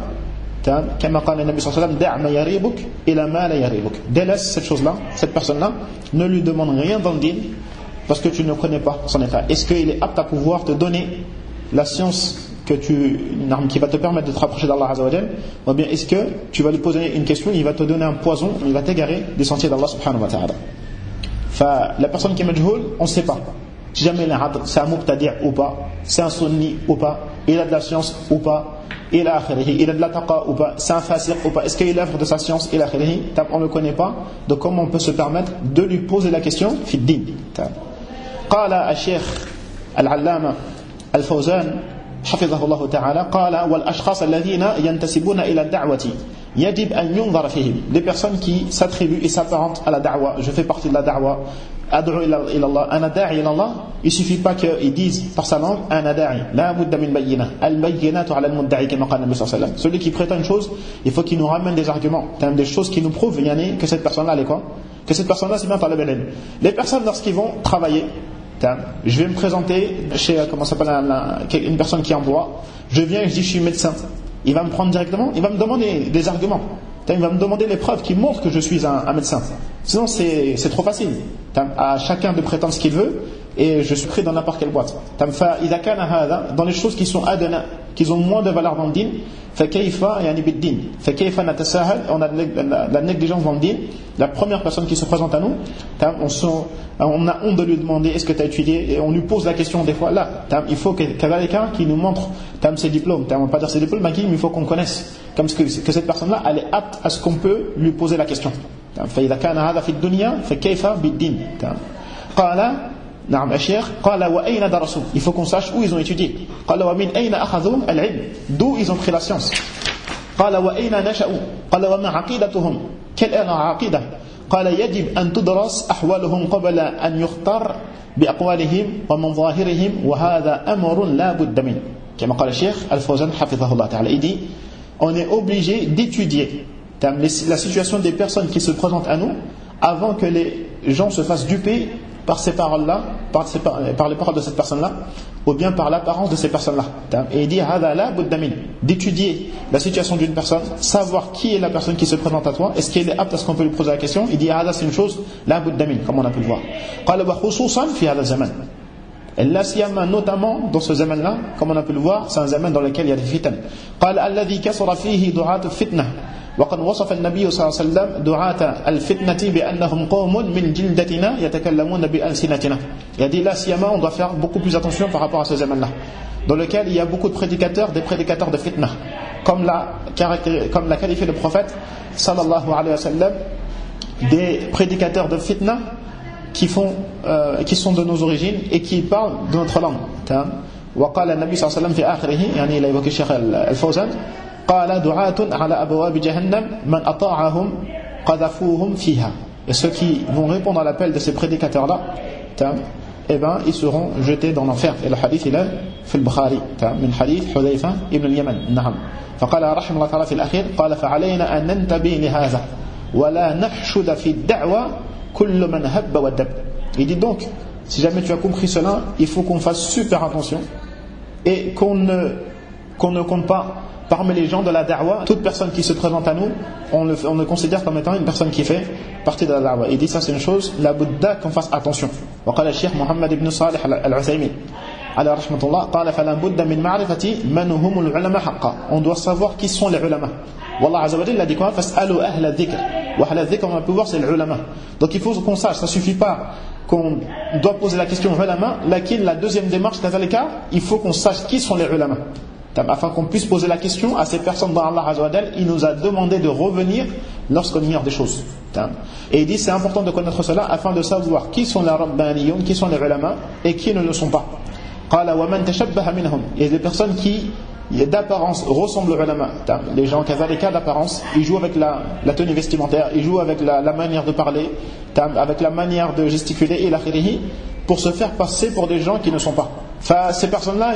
délaisse cette chose-là, cette personne-là, ne lui demande rien dans le din, parce que tu ne connais pas son état. Est-ce qu'il est apte à pouvoir te donner la science une arme qui va te permettre de te rapprocher d'Allah Azza wa Jal, ou bien est-ce que tu vas lui poser une question, il va te donner un poison, il va t'égarer des sentiers d'Allah subhanahu wa ta'ala. La personne qui est majhoul, on ne sait pas si jamais c'est un mubtadi' ou pas, c'est un sunni ou pas, il a de la science ou pas, il a de la taqa ou pas, c'est un fasiq ou pas, est-ce qu'il œuvre de sa science, on ne le connaît pas, donc comment on peut se permettre de lui poser la question fi din. قال الشيخ العلامة الفوزان حفظه الله تعالى قال والأشخاص الذين ينتسبون إلى الدعوة يجب أن ينظر فيهم. Les personnes qui s'attribuent et s'apparentent à la da'wa, je fais partie de la da'wa, ad'u ila Allah, ana da'i ila Allah, il suffit pas qu'ils disent par sa langue ana da'i, la budda min bayyina, al bayyinatu ala al mudda'i kama qala Nabi sallallahu alayhi wa sallam. Celui qui prétend une chose, il faut qu'il nous ramène des arguments, des choses qui nous prouvent que cette personne-là elle est quoi, que cette personne-là c'est bien talib al-ilm. Les personnes lorsqu'ils vont travailler, je vais me présenter chez une personne qui est en droit, je viens et je dis je suis médecin, il va me prendre directement, il va me demander des arguments, il va me demander les preuves qui montrent que je suis un médecin, sinon c'est trop facile, à chacun de prétendre ce qu'il veut et je suis pris dans n'importe quelle boîte. Dans les choses qui sont adana, qui ont moins de valeur dans le din, on a la négligence dans le din. La première personne qui se présente à nous, on a honte de lui demander est-ce que tu as étudié, et on lui pose la question des fois là, il faut qu'il y ait quelqu'un qui nous montre ses diplômes, on ne va pas dire ses diplômes, mais il faut qu'on connaisse comme que cette personne-là elle est apte à ce qu'on peut lui poser la question. نعم الشيخ قال وأين درسوا, il faut qu'on sache où ils ont étudié. قال ومن أين أخذوا العلم, d'où ils ont pris la science. قال وأين نشأوا, قال وما عقيدتهم, quelle est leur عقيدة. قال يجب أن تدرس أحوالهم قبل أن يختار بأقوالهم ومظاهرهم وهذا أمر لا بد منه. كما قال الشيخ الفوزان حفظه الله تعالى, il dit on est obligé d'étudier la situation des personnes qui se présentent à nous avant que les gens se fassent duper par ces paroles-là, par les paroles de cette personne-là, ou bien par l'apparence de ces personnes-là. Et il dit d'étudier la situation d'une personne, savoir qui est la personne qui se présente à toi, est-ce qu'elle est apte à ce qu'on peut lui poser la question. Il dit c'est une chose, comme on a pu le voir. La siyama, notamment dans ce zaman-là, comme on a pu le voir, c'est un zaman dans lequel il y a des fitnes. وقد وصف النبي صلى الله عليه وسلم دعاة الفتنة بأنهم قوم من جلدتنا يتكلمون بألسنتنا. Il a dit là, siyama, on doit faire beaucoup plus attention par rapport à ce zaman-là, dans lequel il y a beaucoup de prédicateurs, des prédicateurs de fitna, comme l'a qualifié le prophète sallallahu alayhi wa sallam, des prédicateurs de fitna qui sont de nos origines et qui parlent de notre langue. وقال النبي صلى الله عليه وسلم في آخره, يعني il a évoqué Cheikh Al-Fawzan, قال دعاة على أبواب جهنم من أطاعهم قذفوهم فيها. Et ceux qui vont répondre à l'appel de ces prédicateurs-là, ils seront jetés dans l'enfer. Et le hadith il est في البخاري من حديث حذيفة ابن اليمن. نعم. فقال رحمه الله تعالى في الأخير قال فعلينا أن ننتبه لهذا ولا نحشد في الدعوة كل من هب ودب. Il dit donc, si jamais tu as compris cela, il faut qu'on fasse super attention et qu'on ne compte pas parmi les gens de la da'wa, toute personne qui se présente à nous, on le considère comme étant une personne qui fait partie de la da'wa. Il dit ça c'est une chose, la Bouddha, qu'on fasse attention. وقال الشيخ محمد بن صالح العثيمين على رحمة الله قال فلا بد من معرفة من هم العلماء حقا. On doit savoir qui sont les ulama. Wallah Azza wa Jalla a dit quoi? فاسألوا أهل الذكر. وأهل الذكر on peut voir c'est les ulama. Donc il faut qu'on sache, ça suffit pas qu'on doit poser la question aux ulama, la deuxième démarche, il faut qu'on sache qui sont les ulama, afin qu'on puisse poser la question à ces personnes dont Allah Azza wa Jalla il nous a demandé de revenir lorsqu'on ignore des choses. Et il dit c'est important de connaître cela afin de savoir qui sont les rabbaniyoun, qui sont les ulama et qui ne le sont pas. Et les personnes qui d'apparence ressemblent aux ulama. Les gens kazalika d'apparence, ils jouent avec la tenue vestimentaire, ils jouent avec la manière de parler, avec la manière de gesticuler et l'akhirihi, pour se faire passer pour des gens qui ne sont pas. Ces personnes-là,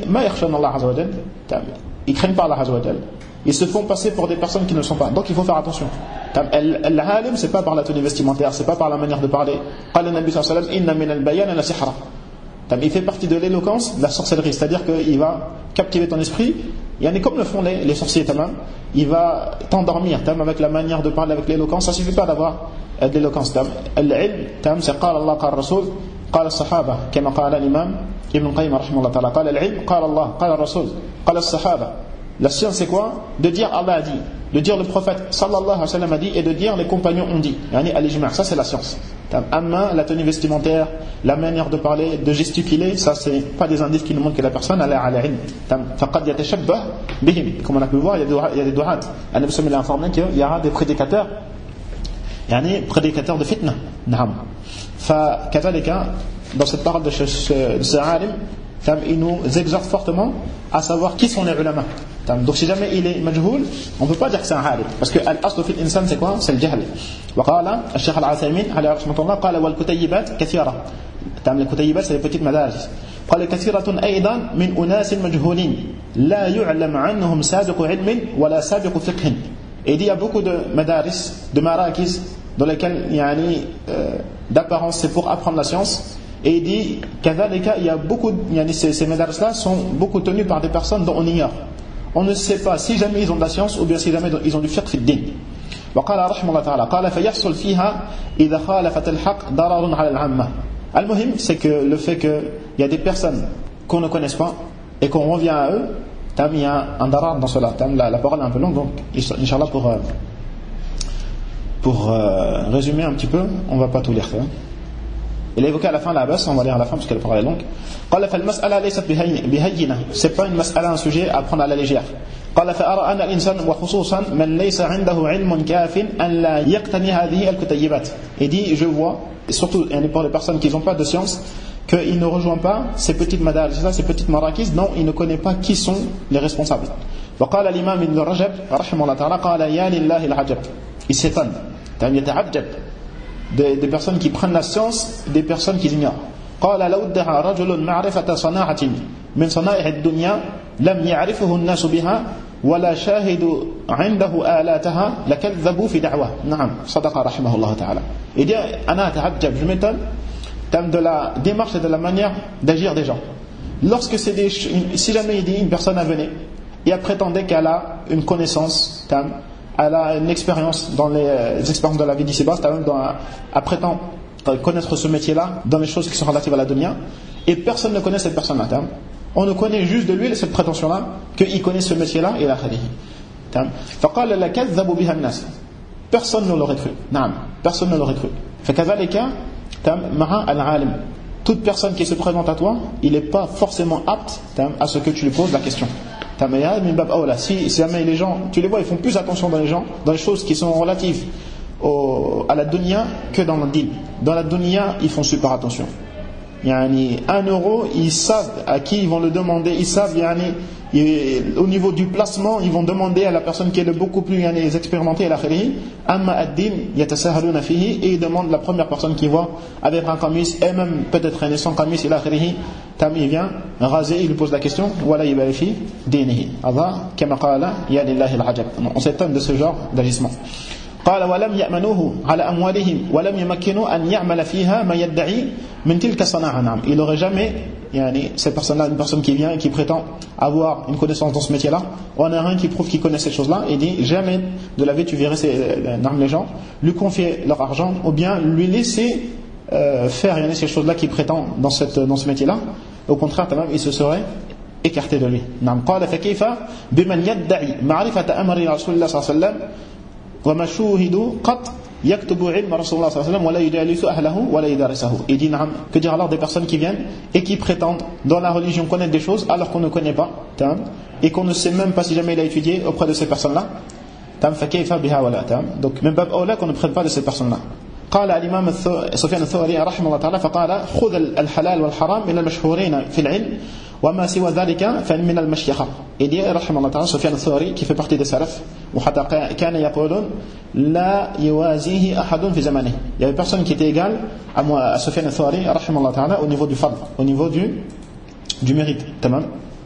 ils craignent pas Allah Azza wa Jal. Ils se font passer pour des personnes qui ne sont pas. Donc il faut faire attention. Al-alim, c'est pas par la tenue vestimentaire, c'est pas par la manière de parler. Qala Nabi sallallahu alayhi wa sallam, inna min al-bayan la sihra. Il fait partie de l'éloquence, de la sorcellerie, c'est-à-dire qu'il va captiver ton esprit. Comme le font les sorciers, il va t'endormir avec la manière de parler, avec l'éloquence. Ça ne suffit pas d'avoir de l'éloquence. Al-ilm, c'est qala Allah, qala Rasul, qala Sahaba, comme qala l'imam Ibn Qayyim rahimahullah ta'ala, qala al-ilm, qala Allah, qala Rasul, qala Sahaba. La science c'est quoi? De dire Allah a dit, de dire le prophète sallallahu alayhi wa sallam a dit, et de dire les compagnons ont dit. Al-ijma', ça c'est la science. Amma, la tenue vestimentaire, la manière de parler, de gesticuler, ça c'est pas des indices qui nous montrent que la personne elle a al-ilm. Faqad yatashabbah bihim. Comme on a pu le voir, il y a des du'at. An-Nabi sallallahu a informé qu'il y aura des prédicateurs, prédicateurs de fitna. Na'am. Kadhalika, dans cette parole de ce alim, il nous exhorte fortement à savoir qui sont les ulama. Donc si jamais il est majhoul, on ne peut pas dire que c'est un alim, parce que al-aslu fil insan c'est quoi? C'est le jahl. وقال الشيخ العثيمين عليه رحمه الله قال والكتيبات كثيرة. Les kutayyibat c'est les petites madaris. قال كثيرة أيضا من أناس مجهولين لا يعلم عنهم سابق علم ولا سابق فقه. Et il y a beaucoup de madaris, de marakis dans lesquels d'apparence c'est pour apprendre la science. Et il dit il y a beaucoup, ces madaris-là sont beaucoup tenus par des personnes dont on ignore. On ne sait pas si jamais ils ont de la science ou bien si jamais ils ont du fiqh fi ad-din. وقال رحمه الله تعالى قال فيحصل فيها إذا خالفت الحق ضرر على العامة. المهم c'est que le fait qu'il y a des personnes qu'on ne connaisse pas et qu'on revient à eux, il y a un darar dans cela. La parole est un peu longue, donc Inch'Allah pour résumer un petit peu, on ne va pas tout lire. Il a évoqué à la fin la basse, on va lire à la fin parce que la parole est longue. قال فالمسألة ليست بهينة. C'est pas une mas'ala, un sujet à prendre à la légère. قال فأرى أن الإنسان وخصوصا من ليس عنده علم كاف أن لا يقتني هذه الكتيبات. Il dit, je vois, surtout pour les personnes qui n'ont pas de science, qu'ils ne rejoignent pas ces petites madaris, ces petites marakis, non, ils ne connaissent pas qui sont les responsables. وقال الإمام ابن رجب رحمه الله تعالى قال يا لله العجب. Il s'étonne. يتعجب des personnes qui prennent la science, des personnes qui ignorent. قال لو ادعى رجل معرفة صناعة من صنائع الدنيا لم يعرفه الناس بها ولا شاهد عنده آلاتها لكذبوا في دعوة. نعم صدق رحمه الله تعالى. Il dit أنا أتعجب, je m'étonne de la démarche et de la manière d'agir des gens. Lorsque si jamais il dit une personne venait et elle prétendait qu'elle a une connaissance, elle a une expérience dans les expériences de la vie d'ici-bas, elle prétend connaître ce métier-là dans les choses qui sont relatives à la dunya, et personne ne connaît cette personne-là. On ne connaît juste de lui cette prétention-là qu'il connaît ce métier-là et la khalihi. فقال لكذبوا بها الناس. Personne ne l'aurait cru. نعم, personne ne l'aurait cru. فكذلك مع العالم. Toute personne qui se présente à toi, il n'est pas forcément apte à ce que tu lui poses la question. Si jamais les gens, tu les vois, ils font plus attention dans les choses qui sont relatives à la dunya que dans le din. Dans la dunya, ils font super attention. 1 euro, ils savent à qui ils vont le demander, ils savent au niveau du placement, ils vont demander à la personne qui est beaucoup plus expérimentée, amma ad-din yatasahaluna fihi, et ils demandent la première personne qu'ils voient avec un qamis, et même peut-être un sans qamis, il vient raser, il lui pose la question, wala yubali dinihi. Allah kama qala ya lillahi al-ajab. On s'étonne de ce genre d'agissement. قال ولم يأمنوه على أموالهم ولم يمكنوا أن يعمل فيها ما يدعي من تلك الصناعة. نعم, il n'aurait jamais, cette personne-là, une personne qui vient et qui prétend avoir une connaissance dans ce métier-là, on a rien qui prouve qu'il connaît cette chose-là, et dit jamais de la vie tu verrais les gens lui confier leur argent ou bien lui laisser faire ces choses-là qu'il prétend dans ce métier-là. Au contraire, il se serait écarté de lui. نعم, قال فكيف بمن يدعي معرفة أمر رسول الله صلى الله عليه وسلم وما شوهدوا قط يكتب علم رسول الله صلى الله عليه وسلم ولا يجالس أهله ولا يدرسه. Il dit نعم, que dire alors des personnes qui viennent et qui prétendent dans la religion connaître des choses alors qu'on ne connaît pas, et qu'on ne sait même pas si jamais il a étudié auprès de ces personnes-là. فكيف بها ولا. Donc même bab aula qu'on ne prête pas de ces personnes-là. قال الإمام سفيان الثوري رحمه الله تعالى فقال خذ الحلال والحرام من المشهورين في العلم وما سوى ذلك فمن المشيخة. Il dit رحمه الله تعالى سفيان الثوري qui fait partie des salafs وحتى كان يقولون لا يوازيه أحد في زمانه. Il y avait personne qui était égal à Sufyan al-Thawri رحمه الله تعالى au niveau du fadl, au niveau du mérite. تمام.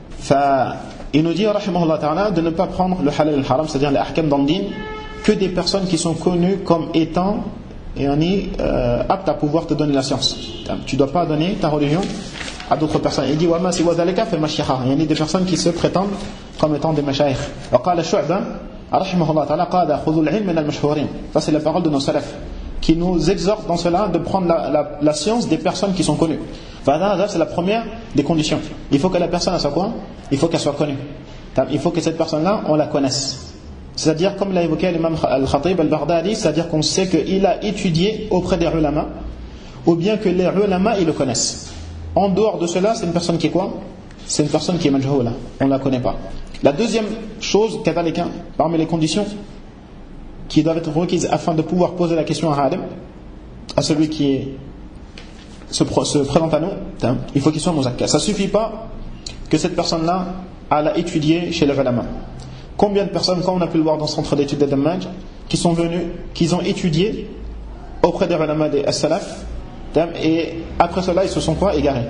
Il nous dit رحمه الله تعالى de ne pas prendre le halal et le haram, c'est-à-dire les ahkam dans le din, que des personnes qui sont connues comme étant aptes à pouvoir te donner la science. Tu ne dois pas donner ta religion à d'autres personnes. Il dit وَمَا سِوَى ذَلِكَ فَالْمَشْيَخَةِ. Il y a des personnes qui se prétendent comme étant des mashayikh. وقال شعبة رحمه الله تعالى قال خذوا العلم من المشهورين. Ça c'est la parole de nos salafs qui nous exhortent dans cela de prendre la science des personnes qui sont connues. C'est la première des conditions. Il faut que la personne soit quoi? Il faut qu'elle soit connue. Il faut que cette personne-là, on la connaisse. C'est-à-dire, comme l'a évoqué l'imam Al-Khatib Al-Baghdadi, c'est-à-dire qu'on sait qu'il a étudié auprès des ulama, ou bien que les ulama, ils le connaissent. En dehors de cela, c'est une personne qui est quoi? C'est une personne qui est majhoula, on ne la connaît pas. La deuxième chose, parmi les conditions qui doivent être requises afin de pouvoir poser la question à Alim, à celui qui se présente à nous, il faut qu'il soit muzakka. Ça ne suffit pas que cette personne-là elle a étudié chez les ulama. Combien de personnes, comme on a pu le voir dans le centre d'études d'Adammaj, qui sont venues, qui ont étudié auprès des ulama des as-salaf, et après cela ils se sont quoi? Égarés.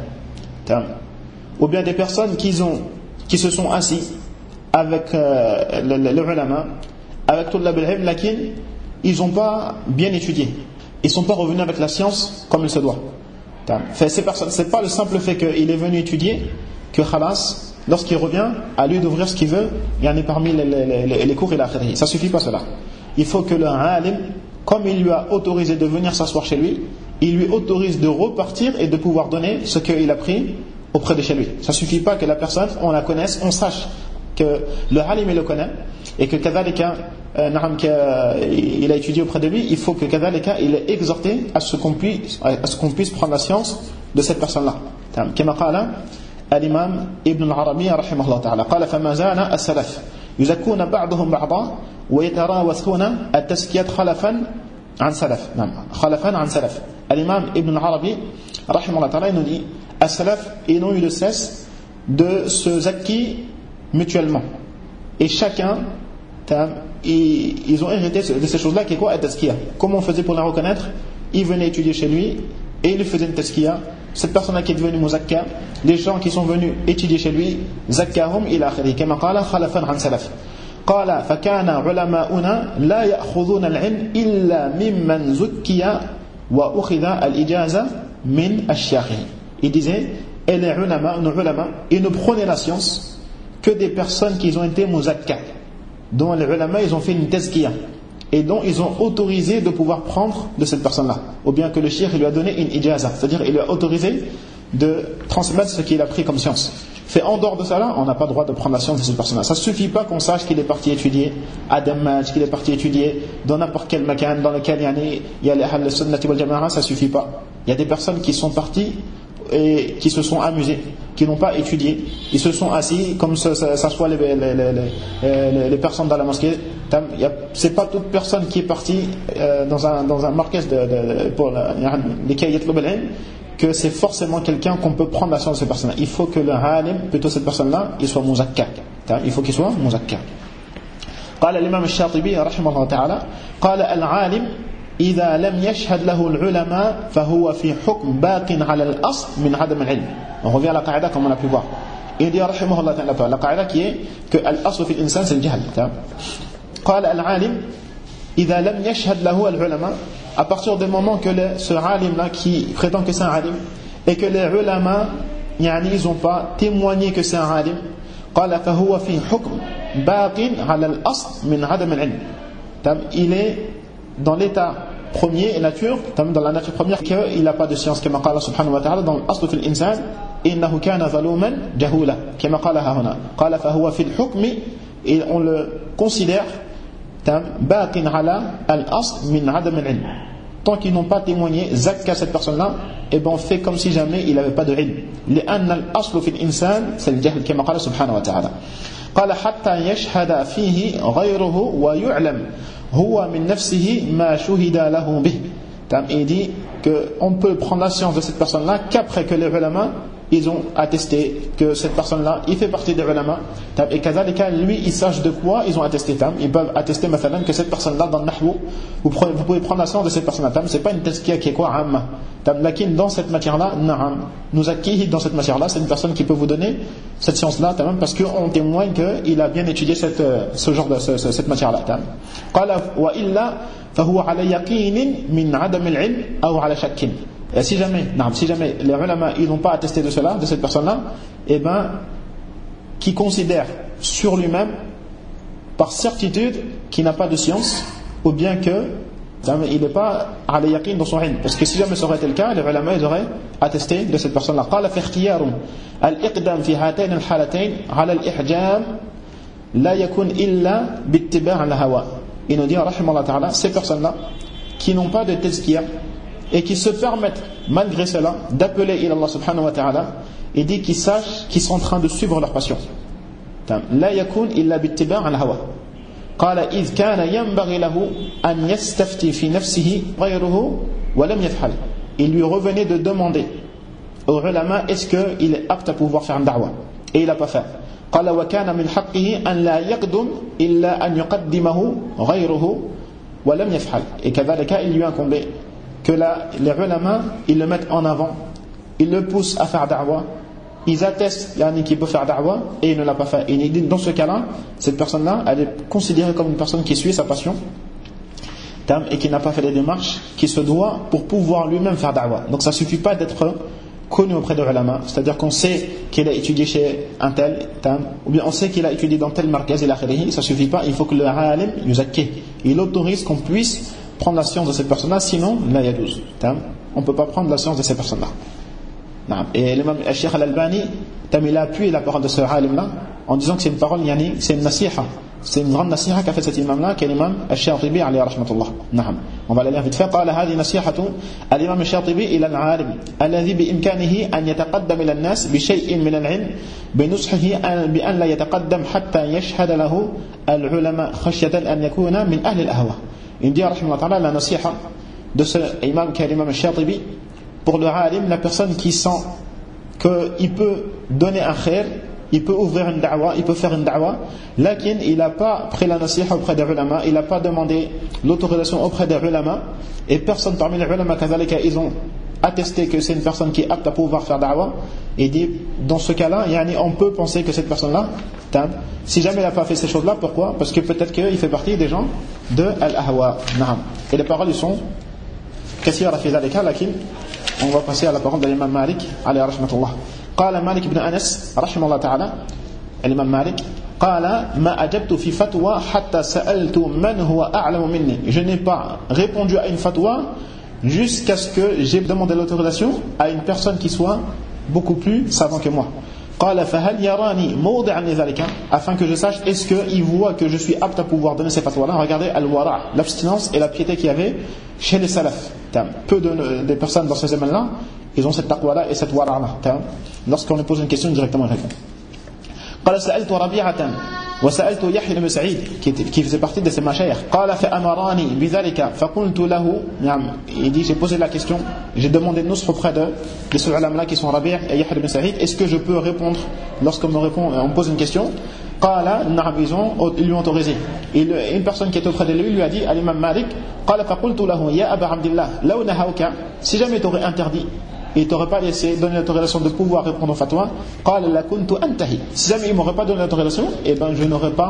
Ou bien des personnes qui se sont assis avec les ulama, avec tout l'ilm, lakin ils n'ont pas bien étudié. Ils ne sont pas revenus avec la science comme il se doit. C'est pas le simple fait qu'il est venu étudier que khalas, lorsqu'il revient, à lui d'ouvrir ce qu'il veut, il y en a parmi les cours et la khiri. Ça ne suffit pas cela. Il faut que le alim, comme il lui a autorisé de venir s'asseoir chez lui, il lui autorise de repartir et de pouvoir donner ce qu'il a pris auprès de chez lui. Ça ne suffit pas que la personne, on la connaisse, on sache que le alim il le connaît et que kadhalika il a étudié auprès de lui. Il faut que kadhalika il est exhorté à ce qu'on puisse prendre la science de cette personne-là. Kama qala الإمام ابن العربي رحمه الله تعالى قال فما زال السلف يزكون بعضهم بعضا ويتراوثون التزكية خلفا عن سلف. خلفا عن سلف. الإمام ابن العربي رحمه الله تعالى nous dit السلف ils n'ont eu de cesse de se zakki mutuellement et chacun ils ont hérité de ces choses-là qui est quoi? At-tazkiya. Comment on faisait pour la reconnaître? Il venait étudier chez lui et il lui faisait une tazkiya. Cette personne qui est devenue muzakka, les gens qui sont venus étudier chez lui, zakkahum ila akhiri kama qala khalafan an salaf. Qala fa kana ulama'una la ya'khudhuna al-'ilm illa mimman zukkiya wa ukhidha al-ijaza min ash-shayikh. Il disait et les ulama, ils ne prenaient la science que des personnes qui ont été muzakka, dont les ulama ils ont fait une tazkiya et dont ils ont autorisé de pouvoir prendre de cette personne-là, ou bien que le cheikh lui a donné une ijaza, c'est-à-dire il lui a autorisé de transmettre ce qu'il a pris comme science. Fait en dehors de ça là, on n'a pas le droit de prendre la science de cette personne-là. Ça ne suffit pas qu'on sache qu'il est parti étudier à Dammaj, qu'il est parti étudier dans n'importe quel makan dans lequel il y a les Ahl Sunnati wal Jama'a, ça ne suffit pas. Il y a des personnes qui sont parties et qui se sont amusés, qui n'ont pas étudié, ils se sont assis comme ça soit les personnes dans la mosquée. C'est pas toute personne qui est partie dans un marquez pour les kayat l'obelin que c'est forcément quelqu'un qu'on peut prendre la science de cette personne. Il faut que le alim, plutôt cette personne-là, il soit muzakka. Il faut qu'il soit muzakka. قال الإمام الشاطبي رحمه الله تعالى قال العالم إذا لم يشهد له العلماء فهو في حكم باق على الأصل من عدم العلم. On revient à la qaïda comme on a pu voir. Il dit رحمه الله تعالى la qaïda qui est que الأصل في الإنسان c'est le jahl. قال العالم إذا لم يشهد له العلماء, à partir du moment que ce alim là qui prétend que c'est un alim et que les ulama ils n'ont pas témoigné que c'est un alim, قال فهو في حكم باق على الأصل من عدم العلم. Il est dans l'état premier et nature, dans la nature première, qu'il n'a pas de science, كما قال سبحانه وتعالى dans الأصل في الإنسان إنه كان ظلوما جهولا كما قالها هنا. قال فهو في الحكم, et on le considère باق على الأصل من عدم العلم. Tant qu'ils n'ont pas témoigné zakka cette personne-là, et ben on fait comme si jamais il n'avait pas de ilm. لأن الأصل في الإنسان c'est le jahl كما قال سبحانه وتعالى. قال حتى يشهد فيه غيره ويعلم هو من نفسه ما شهد له به. Il dit qu'on peut prendre la science de cette personne-là qu'après que les ulama ils ont attesté que cette personne-là, il fait partie des ulama. Et kazalika, lui, il sache de quoi ils ont attesté. Ils peuvent attester mathalan que cette personne-là, dans le nahwu, vous pouvez prendre la science de cette personne-là. C'est pas une tazkiya qui est quoi, amma. Lakin, dans cette matière-là, na'am. Nous acquis dans cette matière-là, c'est une personne qui peut vous donner cette science-là, parce qu'on témoigne qu'il a bien étudié ce genre de cette matière-là. Qala wa illa fahuwa ala yaqinin min adam al-ilm aw ala shakkin. Et si jamais les ulama ils n'ont pas attesté de cela, de cette personne-là, qui considère sur lui-même par certitude qu'il n'a pas de science, ou bien que il n'est pas ala yaqin dans son ilm. Parce que si jamais ça aurait été le cas, les ulama ils auraient attesté de cette personne-là. Qala fa ikhtiyar al-iqdam fi hatayn al-halatayn ala al-ihjam la yakun illa bittiba' al-hawa. Il nous dit rahimahullah ta'ala, ces personnes-là qui n'ont pas de tazkiya et qui se permettent malgré cela d'appeler ila Allah subhanahu wa ta'ala, et dit qu'ils sachent qu'ils sont en train de suivre leur passion. La yakun illa bittiba' al-hawa. Qala idh kana yanbaghi lahu an yastafti fi nafsihi ghayruhu wa lam yaf'al. Il lui revenait de demander aux ulama est-ce qu'il est apte à pouvoir faire une da'wa, et il n'a pas fait. Qala wa kana min haqqihi an la yaqdum illa an yuqaddimahu ghayruhu wa lam yaf'al. Et kadhalika il lui a incombé que les ulama ils le mettent en avant, ils le poussent à faire da'wa, ils attestent qu'il peut faire da'wa, et il ne l'a pas fait. Et il dit dans ce cas-là, cette personne-là elle est considérée comme une personne qui suit sa passion et qui n'a pas fait les démarches qui se doit pour pouvoir lui-même faire da'wa. Donc ça ne suffit pas d'être connu auprès de ulama, c'est-à-dire qu'on sait qu'il a étudié chez un tel, ou bien on sait qu'il a étudié dans tel markaz, ça ne suffit pas. Il faut que le alim yuzakki, il autorise qu'on puisse prendre la science de cette personne-là, sinon la yadouz. On ne peut pas prendre la science de cette personne-là. Et l'imam Cheikh Al-Albani, il a appuyé la parole de ce alim-là en disant que c'est une parole, c'est une nasiha, c'est une grande nasiha qu'a fait cet imam-là, qui est l'imam Al-Shatibi alayhi rahmatullah. On va la lire vite fait. قال هذه نصيحة الإمام الشاطبي إلى العالم الذي بإمكانه أن يتقدم إلى الناس بشيء من العلم بنصحه بأن لا يتقدم حتى يشهد له العلماء خشية أن يكون من أهل الأهواء. Il dit rahmatullah la nasiha de ce imam qui est l'imam Al-Shatibi pour le alim, la personne qui sent qu'il peut donner un khair, il peut ouvrir une da'wa, il peut faire une da'wa, lakin il n'a pas pris la nasiha auprès des ulama, il n'a pas demandé l'autorisation auprès des ulama, et personne parmi les ulama kazalika, ils ont attesté que c'est une personne qui est apte à pouvoir faire da'wa, et dit dans ce cas-là, on peut penser que cette personne-là, si jamais il n'a pas fait ces choses-là, pourquoi? Parce que peut-être qu'il fait partie des gens de al-ahwa. Et les paroles ils sont kathira fi dhalika, lakin on va passer à la parole de l'imam Malik alayhi rahmatullah. قال مالك بن أنس رحمه الله تعالى الإمام مالك قال ما أجبت في فتوى حتى سألت من هو أعلم مني. Je n'ai pas répondu à une fatwa jusqu'à ce que j'ai demandé l'autorisation à une personne qui soit beaucoup plus savant que moi. قال فهل يراني موضعا لذلك, afin que je sache est-ce qu'il voit que je suis apte à pouvoir donner ces fatwas là. Regardez al-wara, l'abstinence et la piété qu'il y avait chez les salaf. Peu des personnes dans ces domaines là ils ont cette taqwa là et cette wara là. Lorsqu'on lui pose une question directement il répond. قال سألت ربيعة وسألت يحيى بن سعيد qui faisait partie de ces mashayikh. قال فأمراني بذلك فقلت له il dit j'ai posé la question, j'ai demandé nusr auprès de ces ulama là qui sont Rabi' et Yahya bin Sa'id, est-ce que je peux répondre lorsqu'on me pose une question? قال نعم, ils lui ont autorisé. Une personne qui était auprès de lui lui a dit à l'imam Malik قال فقلت له يا أبا عبد الله لو نهوك, si jamais t'aurais interdit et il t'aurait pas laissé donner l'autorisation de pouvoir répondre au fatwa, قال لكنت أنتهي, si jamais il m'aurait pas donné l'autorisation, je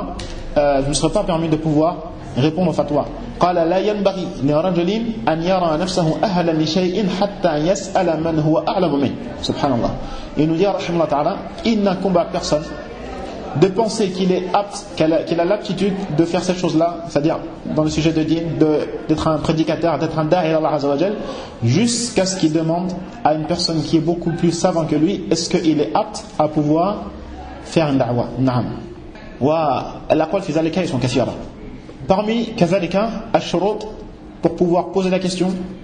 ne serais pas permis de pouvoir répondre au fatwa. قال لا ينبغي لرجل أن يرى نفسه أهلا لشيء حتى يسأل من هو أعلم منه. Subhanallah. Il nous dit rahimahullah ta'ala, il n'incombe à personne de penser qu'il est apte, qu'il a l'aptitude de faire cette chose-là, c'est-à-dire dans le sujet de din, d'être un prédicateur, d'être un da'i Allah Azza wa Jal, jusqu'à ce qu'il demande à une personne qui est beaucoup plus savante que lui, est-ce qu'il est apte à pouvoir faire une da'wa. Na'am. Wa al-aqwal fi zalika, ils sont kathira. Parmi kazalika ash-shurut, pour pouvoir poser la question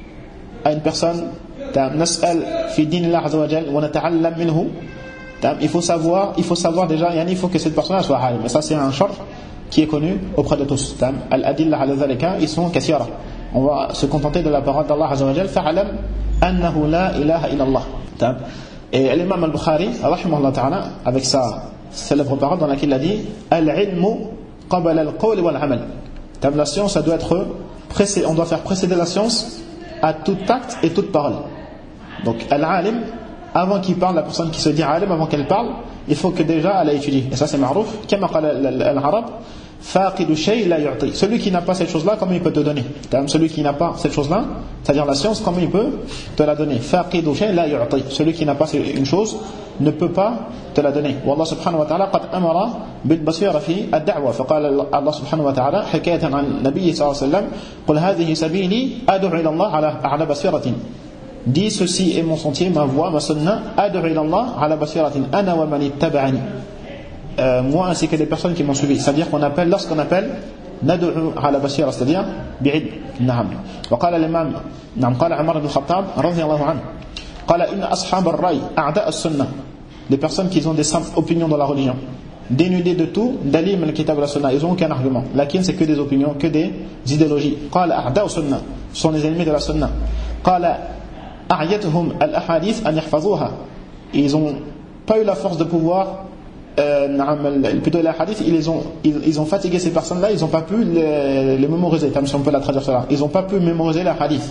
à une personne, nas'al fi din Allah Azza wa Jal wa nata'allam minhu, il faut savoir déjà, il faut que cette personne soit alim. Et ça c'est un shart qui est connu auprès de tous. Al-adilla ala dhalika, ils sont kathira. On va se contenter de la parole d'Allah Azza wa Jal, fa'alam annahu la ilaha illallah. Et l'imam al-Bukhari, rahimahullah ta'ala, avec sa célèbre parole dans laquelle il a dit Al-ilmu qabala al-qawl wal-amal. La science, ça doit être on doit faire précéder la science à tout acte et toute parole. Donc, al-alim, avant qu'il parle, la personne qui se dit alim, avant qu'elle parle, il faut que déjà elle a étudié. Et ça, c'est ma'rouf. Kama qala al-arab, faqidu shay la yu'ti. Celui qui n'a pas cette chose-là, comment il peut te donner? Celui qui n'a pas cette chose-là, c'est-à-dire la science, comment il peut te la donner? Faqidu shay la yu'ti. Celui qui n'a pas une chose ne peut pas te la donner. Wallah subhanahu wa ta'ala qad amara bil basira fi ad-da'wa. Faqala Allah subhanahu wa ta'ala hikayatan an nabiy sallallahu alayhi wa sallam qul hadhihi sabili ad'u ila Allah ala basiratin. Dis ceci est mon sentier, ma voie, ma sunnah, ad'u ila Allah ala basiratin ana wa man ittaba'ani. Moi ainsi que les personnes qui m'ont suivi. C'est-à-dire qu'on appelle, lorsqu'on appelle nad'u ala basira, c'est-à-dire bi'ilm. Na'am. Wa qala l'imam, na'am, qala Umar ibn Khattab radiyallahu anhu, qala inna ashab ar-ray a'da' as-sunnah. Les personnes qui ont des simples opinions dans la religion, dénudées de tout, d'alim al-kitab wa sunnah, ils n'ont aucun argument. Lakin c'est que des opinions, que des idéologies. Qala a'da' as-sunnah, sont les ennemis de la sunnah. Qala a'yatuhum al-ahadith an yahfazuha. Ils n'ont pas eu la force de pouvoir plutôt les hadiths, ils ont fatigué ces personnes-là, ils n'ont pas pu les mémoriser, si on peut la traduire cela. Ils n'ont pas pu mémoriser les hadiths.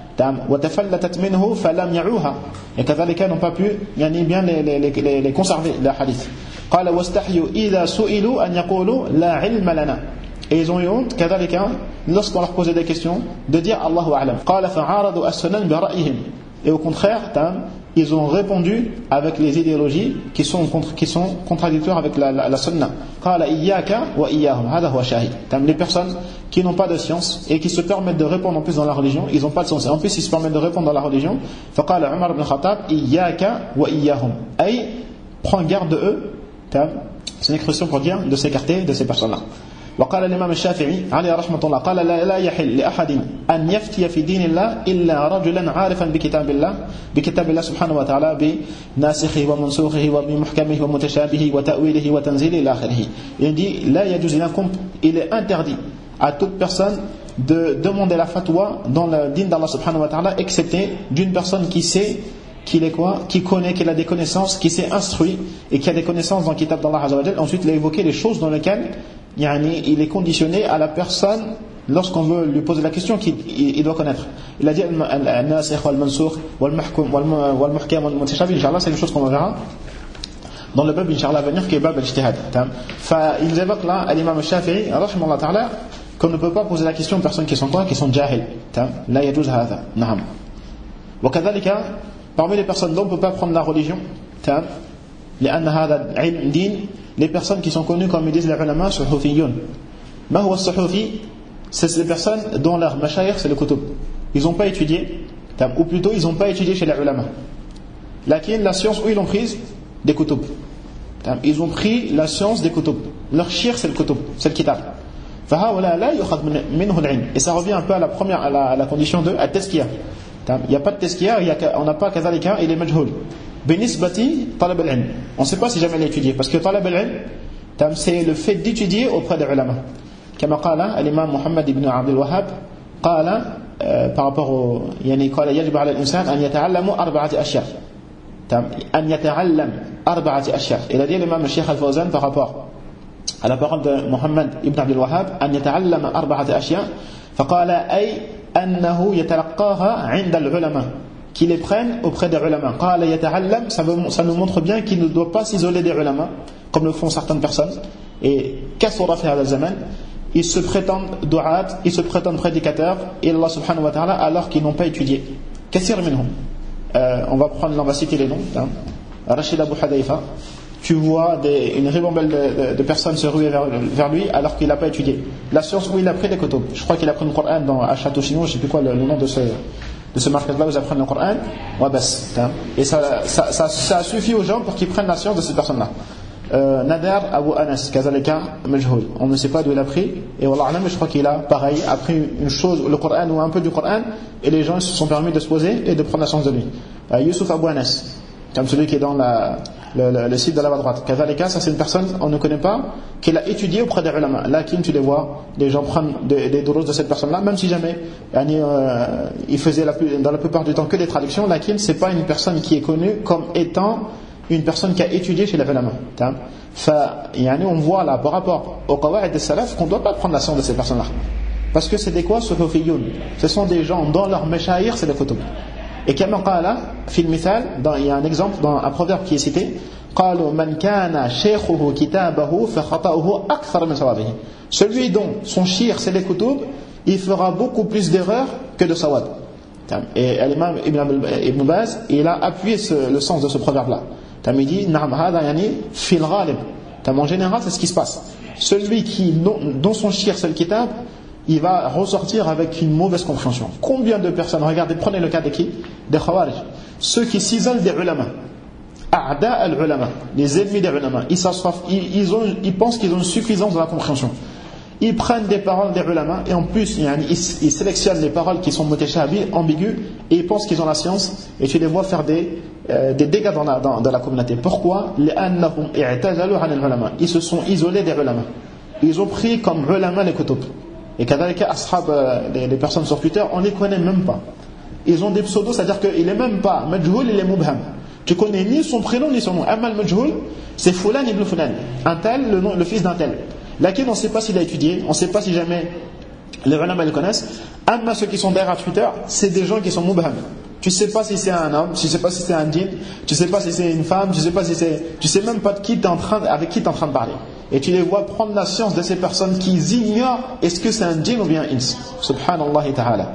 Et كذلك n'ont pas pu bien les conserver, les hadiths. قال واستحيوا إذا سئلوا أن يقولوا لا علم لنا. Et ils ont eu honte, كذلك, lorsqu'on leur posait des questions, de dire Allahu a'lam. قال فعارضوا السنن برأيهم. Et au contraire, ils ont répondu avec les idéologies qui sont contradictoires avec la sunnah. Les personnes qui n'ont pas de science et qui se permettent de répondre en plus dans la religion, ils n'ont pas de science. Et en plus, ils se permettent de répondre dans la religion. فقال عمر بن الخطاب إياك وإياهم. Prends garde de eux. C'est une expression pour dire de s'écarter de ces personnes-là. وقال الإمام الشافعي عليه رحمة الله قال لا يحل لأحد أن يفتي في دين الله إلا رجلا عارفا بكتاب الله سبحانه وتعالى بناسخه ومنسوخه وبمحكمه ومتشابهه وتأويله وتنزيله إلى آخره. Il dit لا يجوز لكم, il est interdit à toute personne de demander la fatwa dans le din d'Allah subhanahu wa ta'ala, excepté d'une personne qui sait qu'il est quoi, qui connaît, qui a des connaissances, qui s'est instruit et qui a des connaissances dans le kitab d'Allah azza wa jalla. Ensuite il a évoqué les choses dans lesquelles il est conditionné à la personne lorsqu'on veut lui poser la question qu'il doit connaître. Il a dit al-nasikh wal-mansukh wal-muhkam wal-mutashabih. Inch'Allah, c'est une chose qu'on verra dans le bab, Inch'Allah, à venir, qui est bab al-ijtihad. Ils évoquent là l'imam al-Shafi'i rahimahullah ta'ala qu'on ne peut pas poser la question aux personnes qui sont quoi, qui sont jahil. La yajuz hadha. Na'am. Wa kadhalika, parmi les personnes dont on ne peut pas prendre la religion, لأن هذا علم دين, les personnes qui sont connues comme ils disent les ulama suhufiyun. Ma huwa as-suhufi? C'est les personnes dont leur mashayikh c'est le kutub. Ils n'ont pas étudié, ou plutôt ils n'ont pas étudié chez les ulama. Lakin la science où ils l'ont prise des kutub. Ils ont pris la science des kutub. Leur shir c'est le kutub, c'est le kitab. فهؤلاء لا يؤخذ منه العلم. Et ça revient un peu à la première, à la condition de at-tazkiyah. Il n'y a pas de tazkiyah, on n'a pas kadhalika, il est majhoul. Binisbati talab al-ilm. On ne sait pas si jamais il a étudié, parce que talab al-ilm, c'est le fait d'étudier auprès des ulama. Comme قال l'imam Muhammad ibn Abdul Wahhab, قال par rapport au يعني قال يجب على الإنسان أن يتعلم أربعة أشياء. أن يتعلم أربعة أشياء. Il a dit l'imam Cheikh Al-Fawzan par rapport à la parole de Muhammad ibn Abdul Wahhab, أن يتعلم أربعة أشياء. فقال أي أنه يتلقاها عند العلماء. Qu'il les prenne auprès des ulama. قال يتعلم, ça nous montre bien qu'il ne doit pas s'isoler des ulama, comme le font certaines personnes. Et كثر في هذا الزمان, ils se prétendent du'at, ils se prétendent prédicateurs, et Allah subhanahu wa ta'ala, alors qu'ils n'ont pas étudié. كثير منهم. On va citer les noms. Rachid Abu Hadayfa, tu vois une ribambelle de personnes se ruer vers lui alors qu'il n'a pas étudié. La science où il a pris des kutub. Je crois qu'il a pris le Coran dans à Château Chinon, je ne sais plus quoi le nom de ce market-là où ils apprennent le Coran. Ouais, et ça suffit aux gens pour qu'ils prennent la science de ces personnes-là. Nadar Abu Anas, Kazalika, Majhoul. On ne sait pas d'où il a pris. Et Wallah Alam, je crois qu'il a, pareil, appris une chose, le Coran ou un peu du Coran, et les gens se sont permis de se poser et de prendre la science de lui. Yusuf Abu Anas. comme celui qui est dans le site de la droite. Kazalika, ça c'est une personne, on ne connaît pas, qui l'a étudié auprès des ulama. Là, tu les vois, les gens prennent des durus de cette personne-là, même si jamais il faisait dans la plupart du temps que des traductions. Lakin, c'est pas une personne qui est connue comme étant une personne qui a étudié chez les ulama. On voit là, par rapport au qawa'id des salaf, qu'on ne doit pas prendre la science de ces personnes-là. Parce que c'est des quoi, suhufiyoun. Ce sont des gens dont leur mashayikh, c'est des kutub. Et kama qala fi al-mithal, il y a un exemple dans un proverbe qui est cité, qalu man kana shaykhuhu kitabahu fa khata'uhu akthar min sawabihi. Celui dont son shir c'est les kutub, il fera beaucoup plus d'erreurs que de sawab. Et l'imam Ibn Baz, il a appuyé le sens de ce proverbe là. Il dit na'am hada yani fil ghalib. En général, c'est ce qui se passe. Celui dont son shir c'est le kitab, il va ressortir avec une mauvaise compréhension. Combien de personnes, regardez, prenez le cas de qui? Des khawarij. Ceux qui s'isolent des ulama. A'da al-ulama, les ennemis des ulama. Ils pensent qu'ils ont une suffisance dans la compréhension. Ils prennent des paroles des ulama et en plus, ils sélectionnent les paroles qui sont mutashabi, ambiguës, et ils pensent qu'ils ont la science, et tu les vois faire des dégâts dans la communauté. Pourquoi? لأنهم اعتزلوا عن العلماء. Ils se sont isolés des ulama. Ils ont pris comme ulama les kutub. Et kadhalika ashab, les personnes sur Twitter, on ne les connaît même pas. Ils ont des pseudos, c'est-à-dire qu'il n'est même pas majhoul, il est mubham. Tu connais ni son prénom ni son nom. Amal majhoul, c'est Fulan ibn Fulan. Un tel, le fils d'un tel. Laquelle on ne sait pas s'il a étudié, on ne sait pas si jamais les ulama le connaissent. Amma ceux qui sont derrière Twitter, c'est des gens qui sont mubham. Tu ne sais pas si c'est un homme, tu ne sais pas si c'est un djinn, tu ne sais pas si c'est une femme, tu ne sais même pas avec qui tu es en train de parler. Et tu les vois prendre la science de ces personnes qui ignorent est-ce que c'est un djinn ou bien un ins. Subhanallah ta'ala.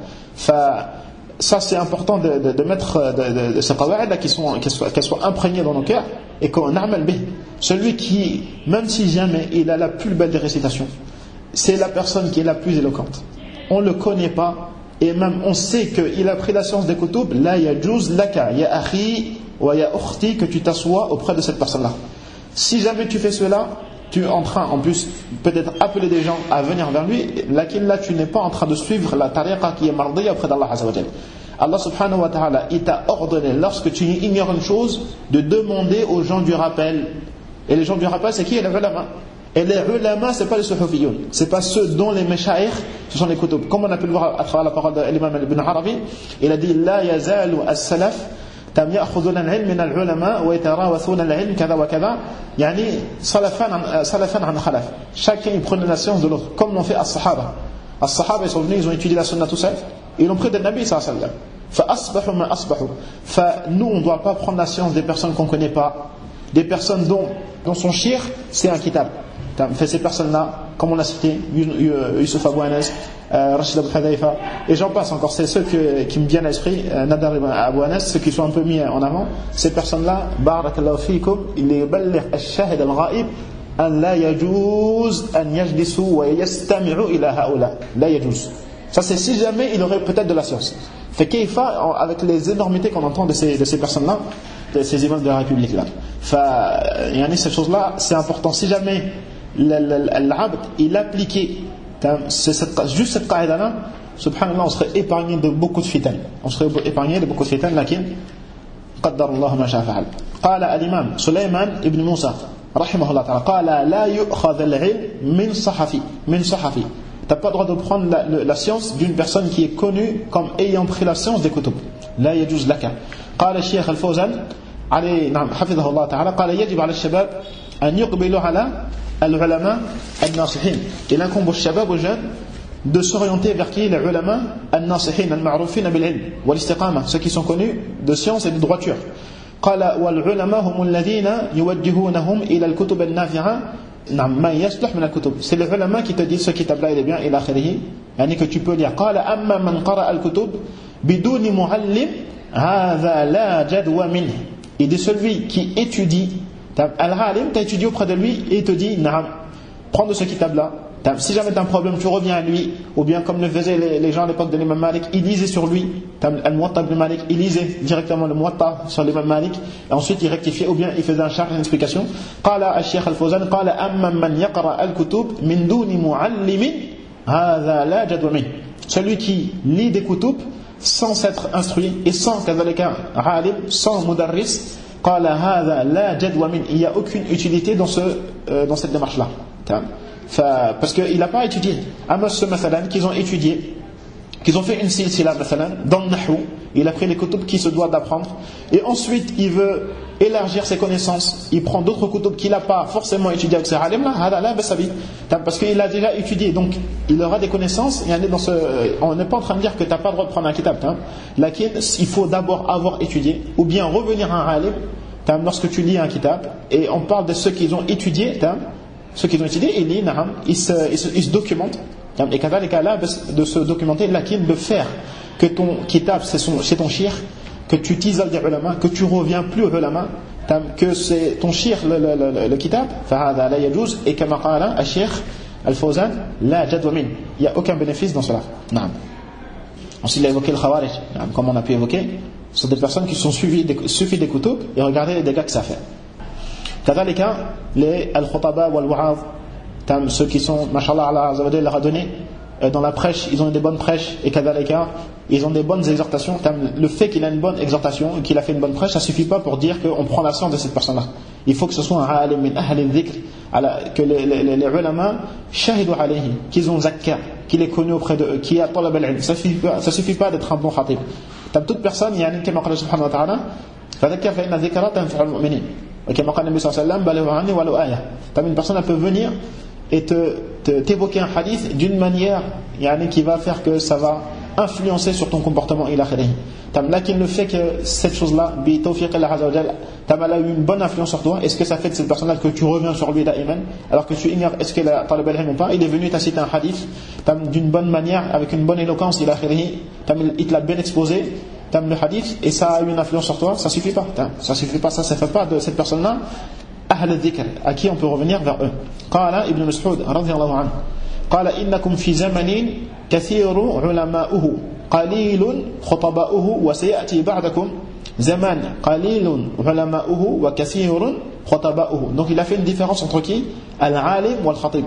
Ça c'est important de mettre de ces qawa'id qu'elles soient imprégnées dans nos cœurs et qu'on amal bih. Celui qui, même si jamais il a la plus belle des récitations, c'est la personne qui est la plus éloquente. On ne le connaît pas et même on sait qu'il a pris la science des kutub. La yajuz laka ya akhi wa ya ukhti, que tu t'assois auprès de cette personne-là. Si jamais tu fais cela, tu es en train, en plus, peut-être appeler des gens à venir vers lui, là tu n'es pas en train de suivre la tariqa qui est mardiya auprès d'Allah Azza wa Jal. Allah subhanahu wa ta'ala, il t'a ordonné, lorsque tu ignores une chose, de demander aux gens du rappel. Et les gens du rappel, c'est qui? Les ulama. Et les ulama, c'est pas les suhufiyoun. C'est pas ceux dont les mashayikh, ce sont les kutub. Comme on a pu le voir à travers la parole de l'imam Ibn Arabi, il a dit, la yazalu as-salaf يأخذون العلم من العلماء ويتراوثون العلم كذا وكذا يعني سلفا عن خلف. Chacun il prenait la science de l'autre comme l'ont fait as-sahaba. As-sahaba ils sont venus, ils ont étudié la sunna tout seul, ils l'ont pris de Nabi sallallahu alayhi wa sallam. فأصبحوا ما أصبحوا. Nous on ne doit pas prendre la science des personnes qu'on ne connaît pas, des personnes dont son shir c'est un kitab. Ces personnes-là, comme on l'a cité, Yusuf Abou Anas, Rachid Abou Hadayfa, et j'en passe encore, c'est ceux qui me viennent à l'esprit, Nadar Abou Anas, ceux qui sont un peu mis en avant. Ces personnes-là, Barakallahu fikum, il les yuballigh al-shahid al-ghaib, an la yajuz an yajlisu wa yastami'u ila haula. La yajuz. Ça c'est si jamais il aurait peut-être de la science. Fait kayfa, avec les énormités qu'on entend de ces personnes-là, de ces imams de la République là. Cette chose-là, c'est important. Si jamais l'abd il appliquait juste cette qaïda là, subhanallah, on serait épargné de beaucoup de fitan. Lakin qaddar Allah ma sha'a fa'al. Qala al-imam Sulaiman ibn Musa rahimahullah ta'ala, qala la yu'khadh al-'ilm min sahafi. T'as pas le droit de prendre la science d'une personne qui est connue comme ayant pris la science des kutub. La yajuz laka. Qala Cheikh Al-Fawzan عليه نعم حفظه الله تعالى قال يجب على الشباب أن يقبلوا على العلماء الناصحين. Il incombe aux shabab, aux jeunes, de s'orienter vers qui? Les ulama الناصحين المعروفين بالعلم والاستقامة, ceux qui sont connus de science et de droiture. قال والعلماء هم الذين يوجهونهم إلى الكتب النافعة نعم ما يصلح من الكتب. C'est les ulama qui te disent ce kitab-là il est bien إلى آخره, يعني que tu peux lire. قال أما من قرأ الكتب بدون معلم هذا لا جدوى منه. Il dit celui qui étudie, Al-Halim, tu as étudié auprès de lui et il te dit, prends de ce kitab-là. Si jamais tu as un problème, tu reviens à lui. Ou bien comme le faisaient les gens à l'époque de l'imam Malik, ils lisaient sur lui, Al-Muwatta ibn Malik, ils lisaient directement le Muwatta sur l'imam Malik, et ensuite ils rectifiaient, ou bien ils faisaient un charge, une explication. Qala al-Sheikh Al-Fawzan, Qala amma man yaqra al-kutub min duni mu'allimin, hadha la jadwa min. Celui qui lit des kutub sans s'être instruit et sans kazalika alim, sans mudarris, قال هذا لا جدوى منه, il n'y a aucune utilité dans cette démarche-là. Parce qu'il n'a pas étudié. Amma ceux qu'ils ont étudié, qu'ils ont fait une silsila dans le nahou, il a pris les kutub qui se doit d'apprendre, et ensuite il veut élargir ses connaissances, il prend d'autres kutub qu'il n'a pas forcément étudié avec ses alim là, parce qu'il a déjà étudié, donc il aura des connaissances. On n'est pas en train de dire que tu n'as pas le droit de prendre un kitab, il faut d'abord avoir étudié, ou bien revenir à un alim lorsque tu lis un kitab, et on parle de ceux qui ont étudié, ils se documentent. Et de se documenter, de faire que ton kitab c'est ton shir, que tu t'isoles des ulama, que tu reviens plus aux ulama, que c'est ton shir le kitab, فهذا لا يجوز, et كما قال الشيخ الفوزان لا جدوى منه, il n'y a aucun bénéfice dans cela. Ensuite il a évoqué le khawarij, comme on a pu évoquer, ce sont des personnes qui sont suivies des kutub et regardez les dégâts que ça fait. كذلك les al-khutaba wal-wa'az, ceux qui sont, mashallah, Allah Azza wa Jalla leur a donné dans la prêche, ils ont des bonnes prêches, et kadhalika, ils ont des bonnes exhortations. Le fait qu'il a une bonne exhortation et qu'il a fait une bonne prêche, ça suffit pas pour dire qu'on prend la science de cette personne-là. Il faut que ce soit un alim min ahli dhikr, que les ulama shahidu alayhi, qu'ils ont zakka, qu'il est connu auprès d'eux, qui a talab al-ilm. Ça suffit pas d'être un bon khatib. Toute personne, yani kama qala subhanahu wa ta'ala, fadhakkir fa inna dhikra tanfa'u al-mu'minin. Et kama qala nabi sallallahu alayhi wa sallam, balighu anni walau aya. Une personne elle peut venir et t'évoquer un hadith d'une manière qui va faire que ça va influencer sur ton comportement ila akhirih. Là qu'il le fait que cette chose-là, bi tawfiq Allah Azza wa Jalla, elle a eu une bonne influence sur toi, est-ce que ça fait de cette personne-là que tu reviens sur lui da'iman, alors que tu ignores est-ce qu'elle a talab al-ilm ou pas? Il est venu, t'a cité un hadith d'une bonne manière, avec une bonne éloquence ila akhirih, il te l'a bien exposé, le hadith, et ça a eu une influence sur toi, ça suffit pas. Ça fait pas de cette personne-là أهل الذكر, à qui on peut revenir vers eux. قال ابن مسعود رضي الله عنه قال إنكم في زمن كثير علماؤه قليل خطباؤه وسيأتي بعدكم زمان قليل علماؤه وكثير خطباؤه. Donc il a fait une différence entre qui? Al-alim wal khatib.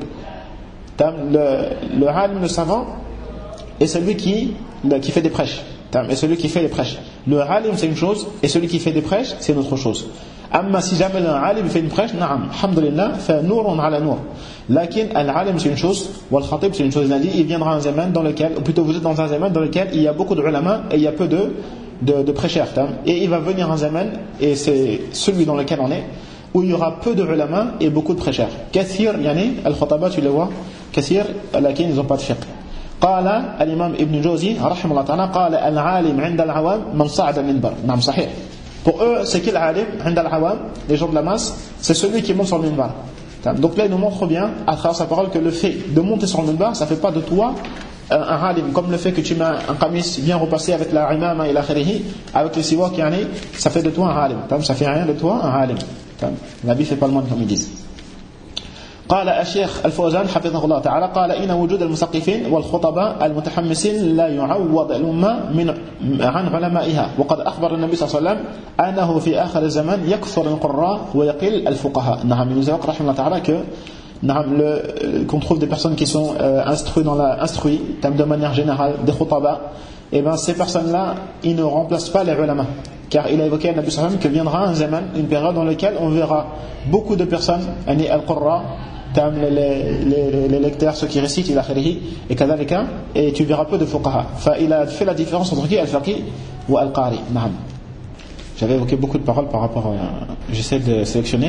Le alim, le savant, et celui qui fait des prêches. Et celui qui fait les prêches. Le alim c'est une chose, et celui qui fait des prêches c'est une autre chose. Amma si jamais l'alim fait une prêche, na'am, alhamdulillah, fa nourun ala nour. Lakin al-alim c'est une chose, wal khatib c'est une chose. Il viendra un zaman dans lequel, ou plutôt vous êtes dans un zaman dans lequel il y a beaucoup de ulama et il y a peu de prêcheurs. Et il va venir un zaman, et c'est celui dans lequel on est, où il y aura peu de ulama et beaucoup de prêcheurs. Kathir, yani, al-khataba tu les vois, kathir, lakin ils n'ont pas de fiqh. قال الإمام ابن جوزي رحمه الله تعالى قال العالم عند العوام من صعد المنبر. نعم صحيح. Pour eux, c'est qui l'alim, عند العوام, les gens de la masse, c'est celui qui monte sur le minbar. Donc là, il nous montre bien, à travers sa parole, que le fait de monter sur le minbar, ça ne fait pas de toi un alim, comme le fait que tu mets un qamis bien repassé avec la imama et la khirihi, avec le siwak, ça fait de toi un alim. Ça fait rien de toi un alim. L'habit ne fait pas le monde comme ils disent. قال الشيخ الفوزان حفظه الله تعالى قال إن وجود المثقفين والخطباء المتحمسين لا يعوض الأمة عن علمائها وقد أخبر النبي صلى الله عليه وسلم أنه في آخر الزمان يكثر القراء ويقل الفقهاء. نعم il nous évoque رحمه الله تعالى que qu'on trouve des personnes qui sont instruits de manière générale, des khutaba, et bien ces personnes-là ils ne remplacent pas les ulama, car il a évoqué le Nabi sallallahu alayhi wa sallam que viendra un zaman, une période dans laquelle on verra beaucoup de personnes, al-qurra, les lecteurs, ceux qui récitent, et kadhalika, et tu verras peu de fuqaha. Il a fait la différence entre qui al-faqih ou al-qari. J'avais évoqué beaucoup de paroles par rapport à... J'essaie de sélectionner.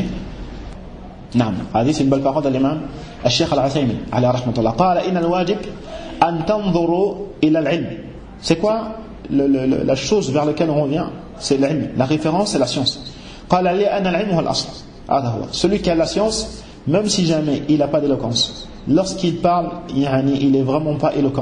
C'est une belle parole de l'imam al-Sheikh al-Uthaymin alayhi rahmatullah. قال إن الواجب أن تنظروا إلى العلم. C'est quoi la chose vers laquelle on revient? C'est l'ilm. La référence, c'est la science. قال لأن العلم هو الأصل. Celui qui a la science, même si jamais il n'a pas d'éloquence, lorsqu'il parle, il n'est vraiment pas éloquent.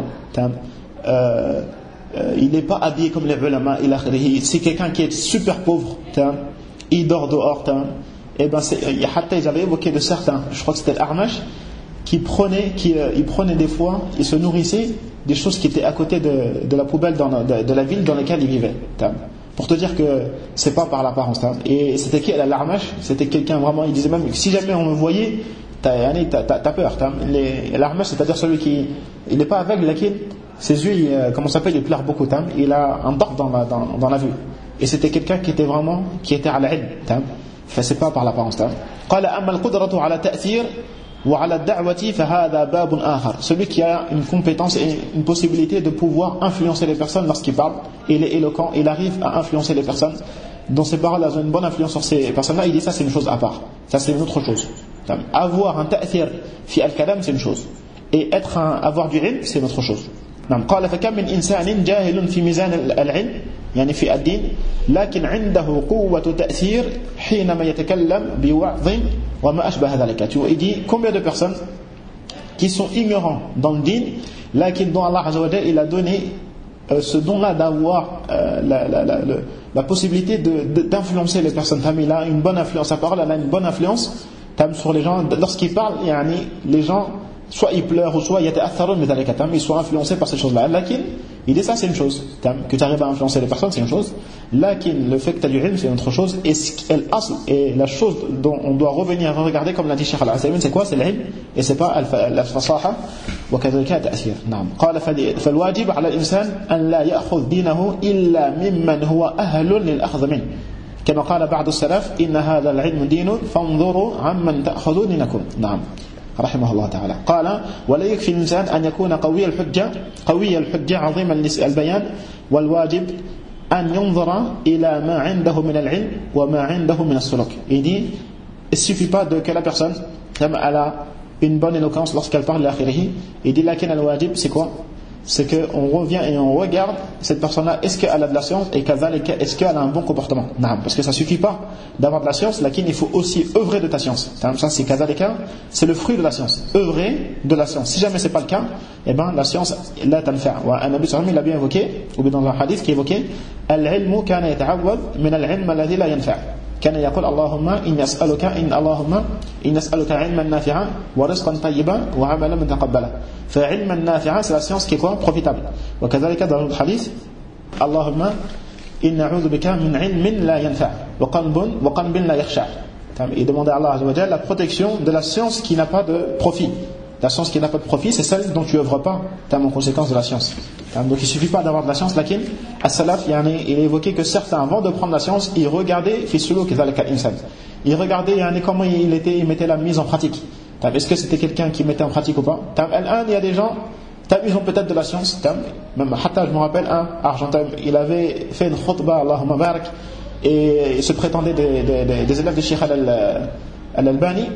Il n'est pas habillé comme les ulama. C'est quelqu'un qui est super pauvre. Il dort dehors. Et ben ils avaient évoqué de certains, je crois que c'était l'Armash, qui prenait des fois, il se nourrissait des choses qui étaient à côté de la poubelle de la ville dans laquelle il vivait. Pour te dire que c'est pas par l'apparence. Et c'était qui l'Armash? C'était quelqu'un vraiment, il disait même si jamais on me voyait, t'as peur. L'Armash, c'est-à-dire celui qui, il n'est pas aveugle, ses yeux, comment ça s'appelle, il pleure beaucoup. Il a un dark dans la vue. et c'était quelqu'un qui était à l'ilm, enfin c'est pas par l'apparence. قال أما القدرة على تأثير وعلى الدعوة فهذا باب آخر. Celui qui a une compétence et une possibilité de pouvoir influencer les personnes lorsqu'il parle, il est éloquent, il arrive à influencer les personnes, dont ses paroles ont une bonne influence sur ces personnes-là, il dit ça c'est une chose à part, ça c'est une autre chose. Avoir un ta'thir fi al-kalam c'est une chose, et avoir du ilm c'est une autre chose. قال فكم من إنسان جاهل في ميزان العلم يعني في الدين لكن عنده قوة تأثير حينما يتكلم بوعظ وما أشبه ذلك. Il dit combien de personnes qui sont ignorants dans le din, lakin dont Allah Azza wa Jalla il a donné ce don-là d'avoir la possibilité d'influencer les personnes. Il a une bonne influence, sa parole elle a une bonne influence sur les gens. Lorsqu'il parle, les gens soit ils pleurent ou soit ils sont influencés par ces choses-là. Lakin, il dit ça c'est une chose, que tu arrives à influencer les personnes c'est une chose, lakin le fait que tu as du ilm c'est une autre chose, et la chose dont on doit revenir à regarder, comme l'a dit Cheikh Al-Asaymin, c'est quoi? C'est l'ilm, et c'est pas al-fasaha وكذلك التأثير. نعم. قال فالواجب على الإنسان أن لا يأخذ دينه إلا ممن هو أهل للأخذ منه كما قال بعض السلف إن هذا العلم دين فانظروا عمن تأخذوا دينكم. نعم رحمه الله تعالى. قال ولا يكفي الإنسان أن يكون قوي الحجة عظيم البيان والواجب أن ينظر إلى ما عنده من العلم وما عنده من السلوك. Il dit il suffit pas que la personne elle a une bonne éloquence lorsqu'elle parle l'akhirihi. Il dit lakin al-wajib c'est quoi? C'est qu'on revient et on regarde cette personne-là, est-ce qu'elle a de la science, et est-ce qu'elle a un bon comportement. Non, parce que ça suffit pas d'avoir de la science, lakin il faut aussi œuvrer de ta science. Ça c'est kazalika, c'est le fruit de la science. Œuvrer de la science. Si jamais c'est pas le cas, eh ben la science la tanfa'. Un Nabi sallallahu il a bien évoqué, ou bien dans un hadith qui évoquait al-ilmu kana yata'awwad min al-ilm alladhi la yanfa'. كان يقول اللهم إن أسألك علما نافعا ورزقا طيبا وعملا متقبلا. فعلما نافعا c'est la science qui est quoi? Profitable. وكذلك dans le hadith اللهم إن أعوذ بك من علم لا ينفع وقلب لا يخشع. Il demandait à Allah Azza wa Jalla la protection de la science qui n'a pas de profit. La science qui n'a pas de profit, c'est celle dont tu œuvres pas, en conséquence de la science. Donc il suffit pas d'avoir de la science, lakin as-salaf, il a évoqué que certains, avant de prendre la science, ils regardaient ils regardaient comment il mettait la mise en pratique. Est-ce que c'était quelqu'un qui mettait en pratique ou pas? Il y a des gens, ils ont peut-être de la science, même Hatta, je me rappelle un argentin, il avait fait une khutbah, Allahumma barak, et il se prétendait des élèves de Cheikh Al-Albani.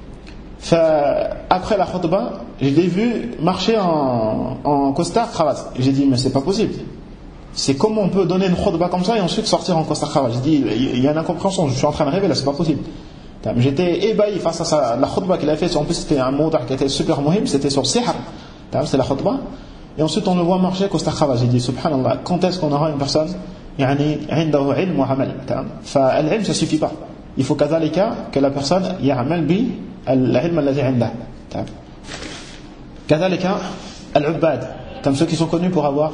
Après la khutbah, je l'ai vu marcher en costard cravate. J'ai dit mais c'est pas possible. C'est comment on peut donner une khutbah comme ça et ensuite sortir en costard cravate. J'ai dit il y a une incompréhension, je suis en train de rêver là, c'est pas possible. J'étais ébahi face à ça. La khutbah qu'il a fait, en plus c'était un mot qui était super muhim, c'était sur sihr. C'est la khutbah. Et ensuite on le voit marcher costard cravate. J'ai dit subhanallah, quand est-ce qu'on aura une personne عنده علم وعمل. فالعلم ça suffit pas. Il faut que la personne يعمل به العلم الذي عنده. كذلك العباد, ceux qui sont connus pour avoir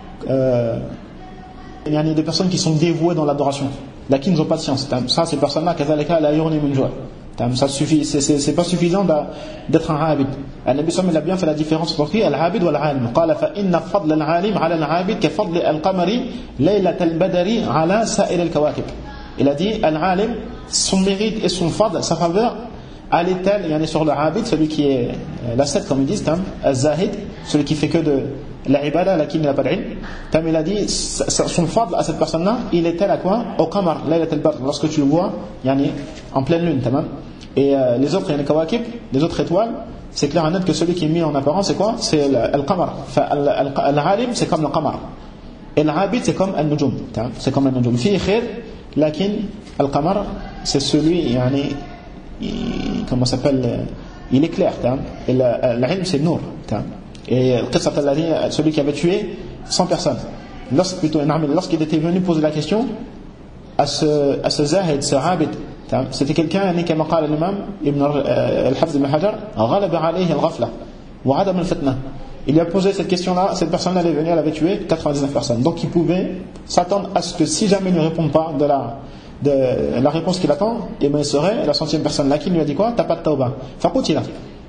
des personnes qui sont dévouées dans l'adoration, là qui n'ont pas de science. Ça, ces personnes-là, كذلك لا يغني من جوع. Ça suffit, c'est pas suffisant d'être un abid. Nabi sallallahu il a bien fait la différence entre qui al-abid ou al-alim. قال فإن فضل العالم على العابد كفضل القمر ليلة البدر على سائر الكواكب. Il a dit al-alim, son mérite et son fadl, sa faveur, elle est telle sur le abid, celui qui est l'ascète comme ils disent, al-zahid, celui qui fait que de la ibada, là qui n'a pas d'ilm. Il a dit son fadl à cette personne-là, il est tel à quoi? Au qamar, laylat al-badr, lorsque tu le vois en pleine lune. Et les autres, les autres étoiles, c'est clair et net que celui qui est mis en apparence, c'est quoi? C'est al-qamar. Al-alim, c'est comme le qamar. Et l'abid, c'est comme al-nujum. C'est comme al-nujum. Fi khir, lakin al-qamar, c'est celui, comment ça s'appelle, il est clair. Et l'ilm, c'est nour. Et celui qui avait tué 100 personnes. Lorsqu'il était venu poser la question à ce zahid, ce abid, c'était quelqu'un comme قال l'imam Ibn al-Hafz ibn Hajar غلب عليه الغفلة وعدم الفتنة. Il lui a posé cette question-là, cette personne-là elle est venue, elle avait tué 99 personnes. Donc il pouvait s'attendre à ce que si jamais il ne répond pas de la réponse qu'il attend, et bien il serait la 100e personne là qui lui a dit quoi? T'as pas de tawbah. Faqutila.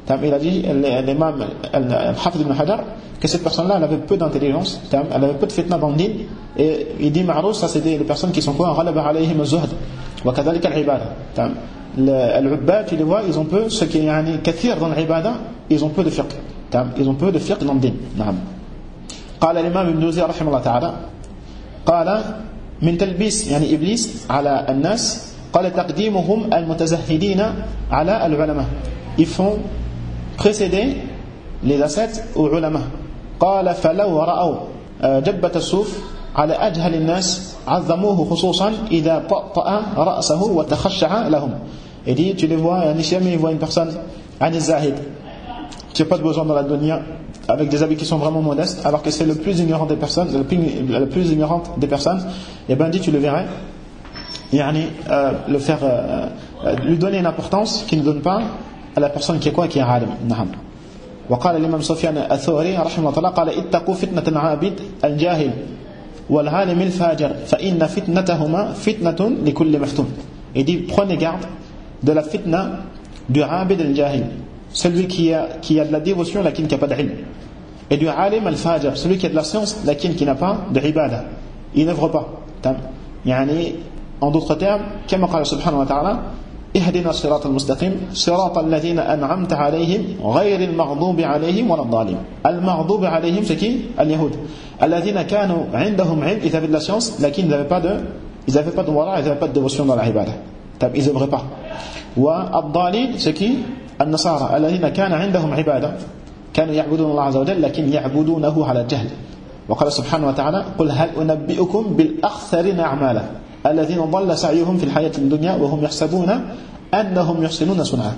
Il a dit, l'imam Al-Hafid ibn Hajar, que cette personne-là, elle avait peu d'intelligence, elle avait peu de fitna dans le din, et il dit, Ma'rous, ça c'est les personnes qui sont quoi? Ghalaba alayhim az-zuhd, wa kadhalika al-ibada. Al-ubbad, tu les vois, ils ont peu, ceux qui yani kathir dans l'ibada, ils ont peu de fiqh. Ils ont peu de fiqh dans le din. قال الإمام ابن جوزي رحمه الله تعالى قال من تلبيس يعني إبليس على الناس قال تقديمهم المتزهدين على العلماء. Ils font précéder les ascètes aux ulama. قال فلو رأوا جبة الصوف على أجهل الناس عظموه خصوصا إذا طأطأ رأسه وتخشع لهم. Il dit, tu les vois, un jamais ils voient une personne, un zahid, qui n'a pas de besoin dans la dunya, avec des habits qui sont vraiment modestes, alors que c'est le plus ignorant des personnes, la plus ignorante des personnes, et ben dit, tu le verrais, yani, le faire, lui donner une importance qu'il ne donne pas à la personne qui est quoi, qui est alim. وقال الإمام سفيان الثوري رحمه الله قال اتقوا فتنة العابد الجاهل والعالم الفاجر فإن فتنتهما فتنة لكل مفتون. Il dit, prenez garde de la fitna du abid al-jahil, celui qui a de la dévotion, lakin qui n'a pas d'ilm, et du alim al-fajr, celui qui a de la science, lakin qui n'a pas de ibada, il n'œuvre pas. Yani, en d'autres termes, كما قال سبحانه وتعالى اهدنا الصراط المستقيم صراط الذين أنعمت عليهم غير المغضوب عليهم ولا الضالين. المغضوب عليهم c'est qui? اليهود الذين كانوا عندهم علم, ils avaient de la science, lakin ils n'avaient pas de wara, ils n'avaient pas de dévotion dans la ibada, ils n'œuvraient pas. والضالين c'est qui? النصارى الذين كان عندهم عبادة كانوا يعبدون الله عز وجل لكن يعبدونه على الجهل. وقال سبحانه وتعالى قل هل أنبئكم بالأخسرين أعمالا الذين ضل سعيهم في الحياة الدنيا وهم يحسبون أنهم يحسنون صنعا.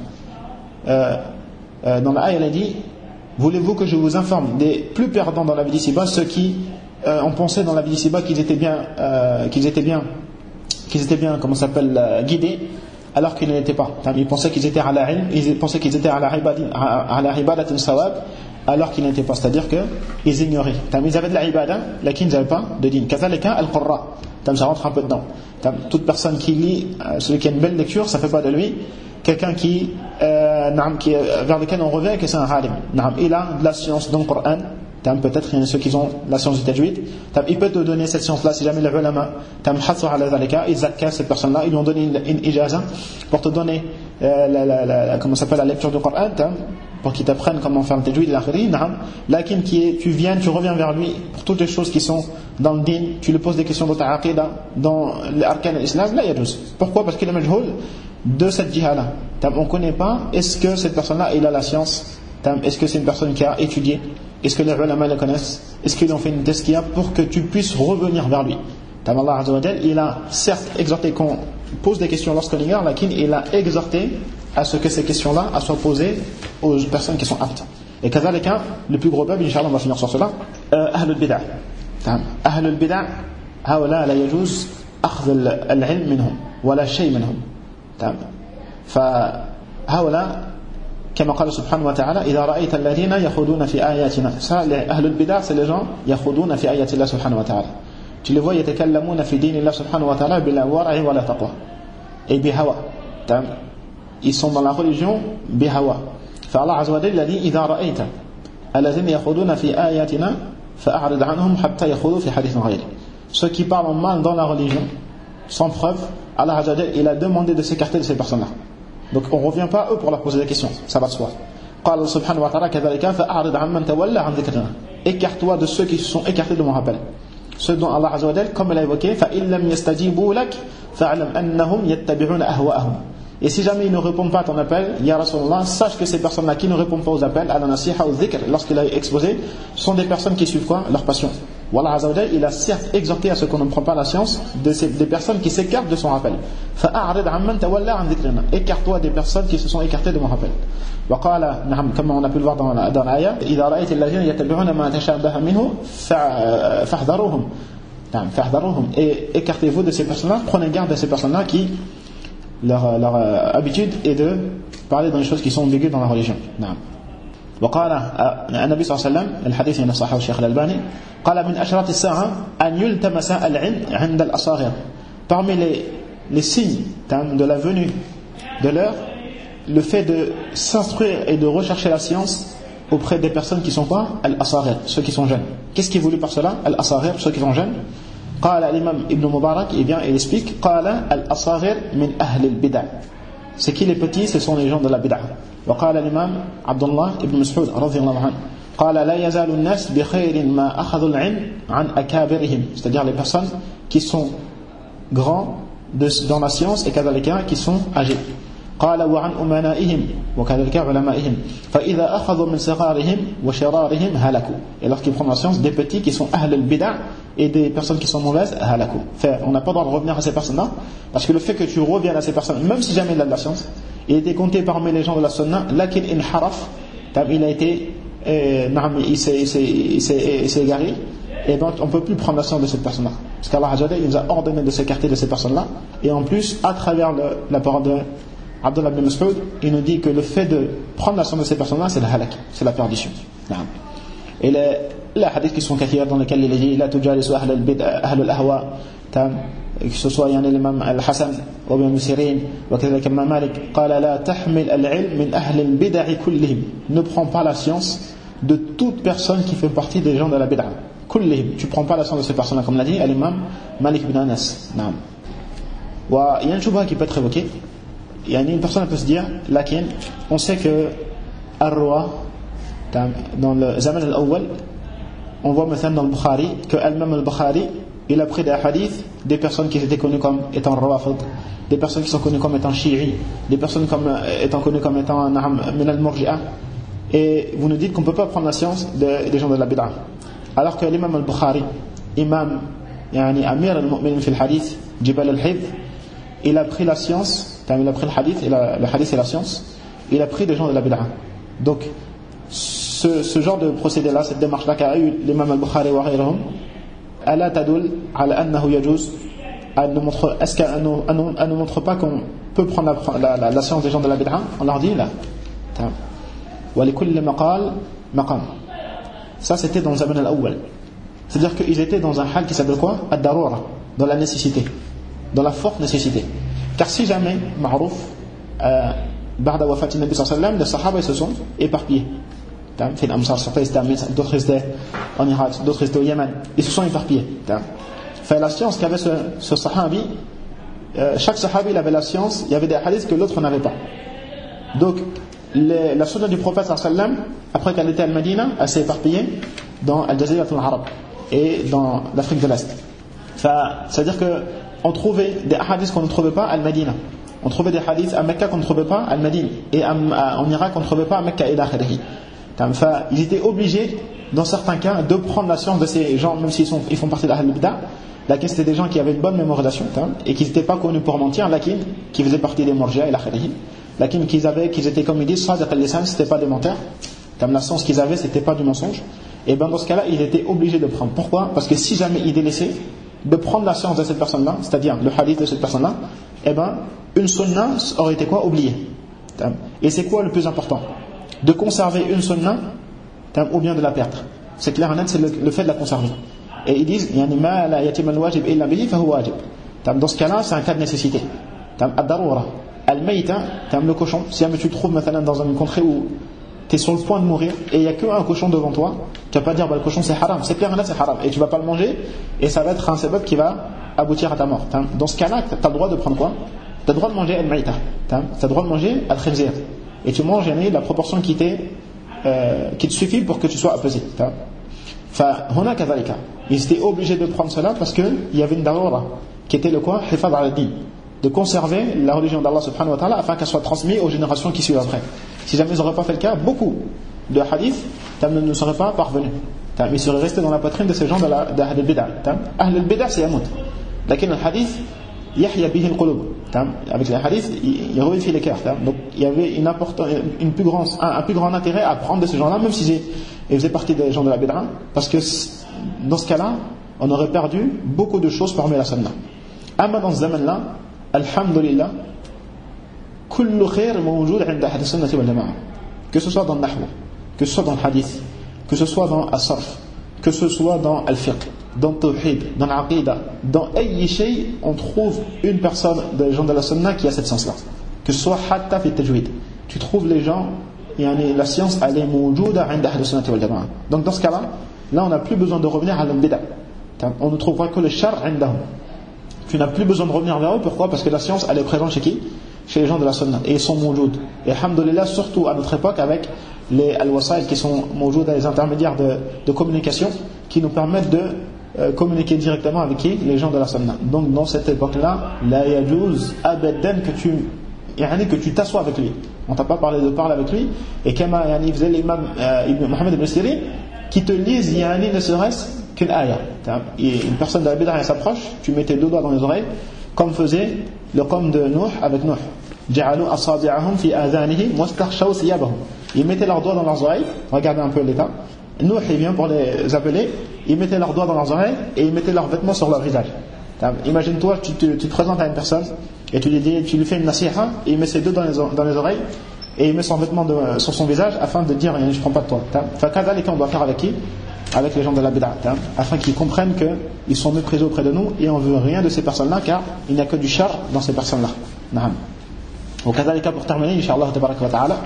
Dans la ayah, elle a dit, voulez-vous que je vous informe des plus perdants dans la vie d'ici-bas, ceux qui ont pensé dans la vie d'ici-bas qu'ils étaient bien, comment ça s'appelle, guidés, alors qu'ils ne l'étaient pas. Ils pensaient qu'ils étaient à la ilm, ils pensaient qu'ils étaient à la ibadatin sawab, alors qu'ils n'étaient pas. C'est-à-dire qu'ils ignoraient. Ils avaient de la ibada, mais qu'ils n'avaient pas de din. Kazalika al-qurra. Ça rentre un peu dedans. Toute personne qui lit, celui qui a une belle lecture, ça ne fait pas de lui quelqu'un vers lequel on revient, que c'est un alim. Il a de la science dans le Coran. Peut-être il y en a ceux qui ont la science du tajwid. Il peut te donner cette science-là si jamais les ulama ils zakka cette personne-là, ils lui ont donné une ijaza pour te donner comment s'appelle la lecture du Coran, pour qu'il t'apprenne comment faire le tajwid. Lakin tu reviens vers lui pour toutes les choses qui sont dans le din, tu lui poses des questions dans ta aqida, dans l'arkan de l'islam, là yajuz. Pourquoi? Parce qu'il est majhoul de cette jihad-là. On ne connaît pas, est-ce que cette personne-là il a la science, est-ce que c'est une personne qui a étudié, est-ce que les ulama le connaissent, est-ce qu'ils ont fait une tazkiya pour que tu puisses revenir vers lui. Allah Azza wa Jal, il a certes exhorté qu'on pose des questions lorsqu'on ignore, lakin il a exhorté à ce que ces questions-là soient posées aux personnes qui sont aptes. Et kazalika, le plus gros peuple, Inch'Allah on va finir sur cela, Ahlul Bid'ah. Ahlul Bid'ah, هؤلاء لا يجوز أخذ العلم منهم ولا شيء منهم. فهؤلاء كما قال سبحانه وتعالى إذا رأيت الذين يخوضون في آياتنا. أهل البدع c'est les gens يخوضون في آيات الله سبحانه وتعالى. Tu les vois يتكلمون في دين الله سبحانه وتعالى بلا ورع ولا تقوى et بهوى. Ils sont dans la religion بهوى. فالله عز وجل الذي إذا رأيت الذين يخوضون في آياتنا فأعرض عنهم حتى يخوضوا في حديث غيره. Ceux qui parlent mal dans la religion sans preuve, Allah Azza wa Jalla il a demandé de s'écarter de ces personnes-là. Donc on ne revient pas à eux pour leur poser des questions, ça va de soi. قال سبحانه وتعالى كذلك فأعرض عمن تولى عن ذكرنا. Écarte-toi de ceux qui se sont écartés de mon rappel. Ceux dont Allah Azza wa Jalla, comme il a évoqué, فإن لم يستجيبوا لك فاعلم أنهم يتبعون أهواءهم. Et si jamais ils ne répondent pas à ton appel, Ya Rasulullah, sache que ces personnes-là qui ne répondent pas aux appels, à la nasiha, au dhikr, lorsqu'il a exposé, sont des personnes qui suivent quoi? Leur passion. Wallah Azza wa Jalla, il a certes exhorté à ce qu'on ne prend pas la science des personnes qui s'écartent de son rappel. Fa'a'rid amman tawalla an dhikrina. Écarte-toi des personnes qui se sont écartées de mon rappel. Wa qala, comme on a pu le voir dans l'ayah, idha ra'ayta alladhina yattabi'una ma tashabaha minhu fahdharuhum. Fahdharuhum. Et écartez-vous de ces personnes-là, prenez garde de ces personnes-là qui leur habitude est de parler dans les choses qui sont ambiguës dans la religion. وقال النبي صلى الله عليه وسلم الحديث عن صححه الشيخ الألباني قال من أشراط الساعة أن يلتمس العلم عند الأصاغر. Parmi les signes de la venue de l'heure, le fait de s'instruire et de rechercher la science auprès des personnes qui sont quoi? Al-Asaghir, ceux qui sont jeunes. Qu'est-ce qui est voulu par cela? Al-Asaghir, ceux qui sont jeunes. Qala l'imam Ibn Mubarak, il vient et il explique, Qala al-Asaghir min ahli al-bid'ah. C'est qui les petits? Ce sont les gens de la bid'ah. Wa qala l'imam Abdullah ibn Mas'ud radhiyallahu anhu, Qala la yazalu an-nas bi khayrin ma akhadhu al-'ilm 'an akabirihim, c'est-à-dire les personnes qui sont grands dans la science et kadhalika qui sont âgés. قال وعن أمنائهم وكذلك علمائهم فإذا أخذوا من صغارهم وشرارهم هلكوا. Et lorsqu'ils prennent la science des petits qui sont ahl al-bid'ah et des personnes qui sont mauvaises, halaku. On n'a pas le droit de revenir à ces personnes-là, parce que le fait que tu reviennes à ces personnes, même si jamais il a de la science, il était compté parmi les gens de la sunna, lakin inharaf, il a été il s'est égaré, et donc on ne peut plus prendre la science de cette personne-là, parce qu'Allah il nous a ordonné de s'écarter de ces personnes-là. Et en plus, à travers la parole de Abdullah ibn Mas'ud, il nous dit que le fait de prendre la science de ces personnes-là, c'est le halak, c'est la perdition. Et les hadiths qui sont kathira dans lesquels il est dit la tujalisu ahl al-bid'ah ahl al-ahwa, que ce soit l'imam al-Hasan ou bien Sirin ou كذلك الإمام Malik, قال لا تحمل العلم من أهل البدع كلهم. Ne prends pas la science de toute personne qui fait partie des gens de la bid'ah. كلهم. Tu prends pas la science de ces personnes-là, comme l'a dit l'imam Malik ibn Anas. Il y a une choubha qui peut être évoquée. Une personne peut se dire, lakin, on sait que Ar-Ruwa, dans le Zaman al-Awwal, on voit maintenant dans le Bukhari que al-Imam al-Bukhari, il a pris des hadiths des personnes qui étaient connues comme étant Rawafid, des personnes qui sont connues comme étant Shi'i, des personnes étant connues comme étant Min al-Murji'a. Et vous nous dites qu'on ne peut pas prendre la science des gens de la bid'ah. Alors que l'imam al-Bukhari, imam, Amir al-Mu'minin fil hadith, Jibal al-Hifz, il a pris la science. Il a pris le hadith et la science, il a pris des gens de la bid'ah. Donc ce genre de procédé-là, cette démarche-là qu'a eu l'imam al-Bukhari wa ghayrahum, ala tadul ala annahu yajuz, est-ce qu'elle ne montre pas qu'on peut prendre la science des gens de la bid'ah? On leur dit là. Wa likulli maqal maqam. Ça c'était dans le zaman al-awwal. C'est-à-dire qu'ils étaient dans un hal qui s'appelle quoi? Ad-darura, dans la nécessité, dans la forte nécessité. Car si jamais, ma'rouf, ba'da wafati Nabi sallallahu alayhi wa sallam, les sahaba ils se sont éparpillés. D'autres étaient en Irak, d'autres étaient au Yémen. Ils se sont éparpillés. Fait la science qu'avait ce sahabi, chaque sahabi il avait la science, il y avait des hadiths que l'autre n'avait pas. Donc, la sunna du prophète sallallahu alayhi wa sallam, après qu'elle était à Al-Madina, elle s'est éparpillée dans Al-Jazira al-Arab et dans l'Afrique de l'Est. C'est-à-dire que on trouvait des hadiths qu'on ne trouvait pas à Al-Madina. On trouvait des hadiths à Mecca qu'on ne trouvait pas à Al-Madina. Et en Irak on ne trouvait pas à Mecca et l'Akhirihi. Ils étaient obligés, dans certains cas, de prendre la science de ces gens, même s'ils font partie de l'Ahl al-Bid'ah. Lakin c'était des gens qui avaient une bonne mémorisation, et qui n'étaient pas connus pour mentir, lakin, qui faisaient partie des Murji'a et l'Akhirihi. Lakin, qu'ils étaient, comme ils disent, sadiq al-lisan, c'était pas des menteurs. La science qu'ils avaient, c'était pas du mensonge. Et bien dans ce cas-là, ils étaient obligés de prendre. Pourquoi? Parce que si jamais ils délaissaient de prendre la science de cette personne-là, c'est-à-dire le hadith de cette personne-là, une sunna aurait été quoi? Oubliée. Et c'est quoi le plus important? De conserver une sunna ou bien de la perdre. C'est clair et net, c'est le fait de la conserver. Et ils disent, dans ce cas-là, c'est un cas de nécessité. Ad-darura, al-mayta, le cochon. Si jamais tu te trouves maintenant dans une contrée où tu es sur le point de mourir et il n'y a qu'un cochon devant toi, tu vas pas dire le cochon c'est haram, c'est clair et net c'est haram, et tu vas pas le manger et ça va être un sabab qui va aboutir à ta mort. Dans ce cas-là, tu as le droit de prendre quoi? Tu as le droit de manger al-maïta, tu as le droit de manger al-khizir, et tu manges la proportion qui te suffit pour que tu sois apaisé. Ils étaient obligés de prendre cela parce qu'il y avait une darura qui était le quoi? Hifad al-din, de conserver la religion d'Allah subhanahu wa ta'ala afin qu'elle soit transmise aux générations qui suivent après. Si jamais ils n'auraient pas fait le cas, beaucoup de hadiths ne seraient pas parvenus. Ils seraient restés dans la poitrine de ces gens de Ahl al-Bid'ah. Ahl al-Bid'ah c'est Yamout. Lakin le hadith, yahya bihi al-qulub. Avec les hadiths, il revivifie les cœurs. Donc il y avait un plus grand intérêt à prendre de ces gens-là, même s'ils faisaient partie des gens de la Bid'ah, parce que dans ce cas-là, on aurait perdu beaucoup de choses parmi la sunna. Amma dans ce zaman-là, alhamdulillah, kullu khair mawjoud 'inda ahli sunnati wal jama'a. Que ce soit dans le nahw, que ce soit dans le hadith, que ce soit dans al-sarf, que ce soit dans al-fiqh, dans le tawhid, dans l'aqida, dans ayy shay, on trouve une personne des gens de la sunna qui a cette sens-là. Que ce soit hatta fi tajwid, tu trouves les gens, la science elle est mawjouda 'inda ahl sunnah wal jama'a. Donc dans ce cas-là, on n'a plus besoin de revenir à l'bid'a. On ne trouvera que le shar' 'indahum. Tu n'as plus besoin de revenir vers eux. Pourquoi? Parce que la science elle est présente chez qui? Chez les gens de la sunna, et ils sont mawjoud. Et alhamdoulilah, surtout à notre époque, avec les al-wasail qui sont mawjoud, les intermédiaires de communication qui nous permettent de communiquer directement avec qui? Les gens de la sunna. Donc dans cette époque-là, la yajouz abadan que tu t'assois avec lui. On t'a pas parlé de parler avec lui. Et comme faisait l'imam Ibn Muhammad ibn Sirin, qui te lise ne serait-ce qu'une ayah. Et une personne de la bid'a s'approche, tu mets tes deux doigts dans les oreilles, comme faisait le qawm de Nuh avec Nuh. Ja'alu asabi'ahum fi adhanihim wastakhshaw thiyabahum. Ils mettaient leurs doigts dans leurs oreilles. Regardez un peu l'état. Nuh il vient pour les appeler. Ils mettaient leurs doigts dans leurs oreilles et ils mettaient leurs vêtements sur leur visage. Imagine-toi, tu te présentes à une personne et tu lui fais une nasiha, et il met ses deux dans les oreilles et il met son vêtement sur son visage afin de dire je ne prends pas de toi. Fakadhalika, on doit faire avec qui? Avec les gens de la bid'a, afin qu'ils comprennent qu'ils sont méprisés auprès de nous et on ne veut rien de ces personnes-là, car il n'y a que du char dans ces personnes-là. وكذلك pour terminer, Inch'Allah tabarak wa ta'ala,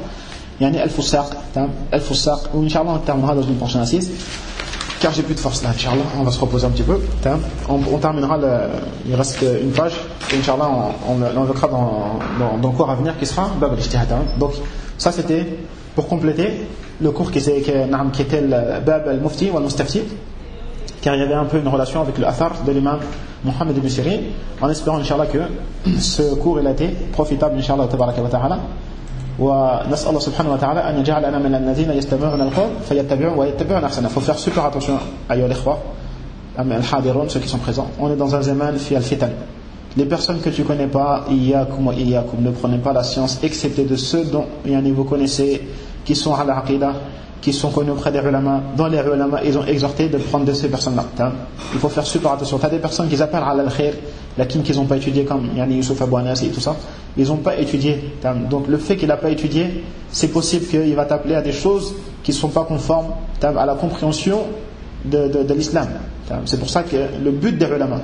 al-fusaq, ou Inch'Allah on terminera dans une prochaine assise, car j'ai plus de force là, Inch'Allah, on va se reposer un petit peu. On terminera, il reste une page, et Inch'Allah on l'évoquera dans le cours à venir qui sera Bab al-Ijtihad. Donc ça c'était pour compléter le cours qui était le Bab al-Mufti ou al-Mustafti, car il y avait un peu une relation avec le Athar de l'imam Muhammad ibn Sirin, en espérant Inch'Allah que ce cours il a été profitable Inch'Allah tabaraka wa ta'ala. ونسأل الله سبحانه وتعالى أن يجعلنا من الذين يستمعون القول فيتبعون ويتبعون أحسنه. Faut faire super attention أيها الإخوة الحاضرون, ceux qui sont présents. On est dans un zaman fi al-fitan. Les personnes que tu connais pas, iyyakum wa iyyakum, ne prenez pas la science excepté de ceux dont vous connaissez, qui sont à la aqidah, qui sont connus auprès des ulama. Dans les ulama, ils ont exhorté de prendre de ces personnes-là. Il faut faire super attention. Tu as des personnes qui appellent à l'al-khir, laquelle qu'ils n'ont pas étudié, comme Youssouf Abou Anas et tout ça. Ils n'ont pas étudié. Donc le fait qu'il n'a pas étudié, c'est possible qu'il va t'appeler à des choses qui ne sont pas conformes à la compréhension de l'islam. C'est pour ça que le but des ulama,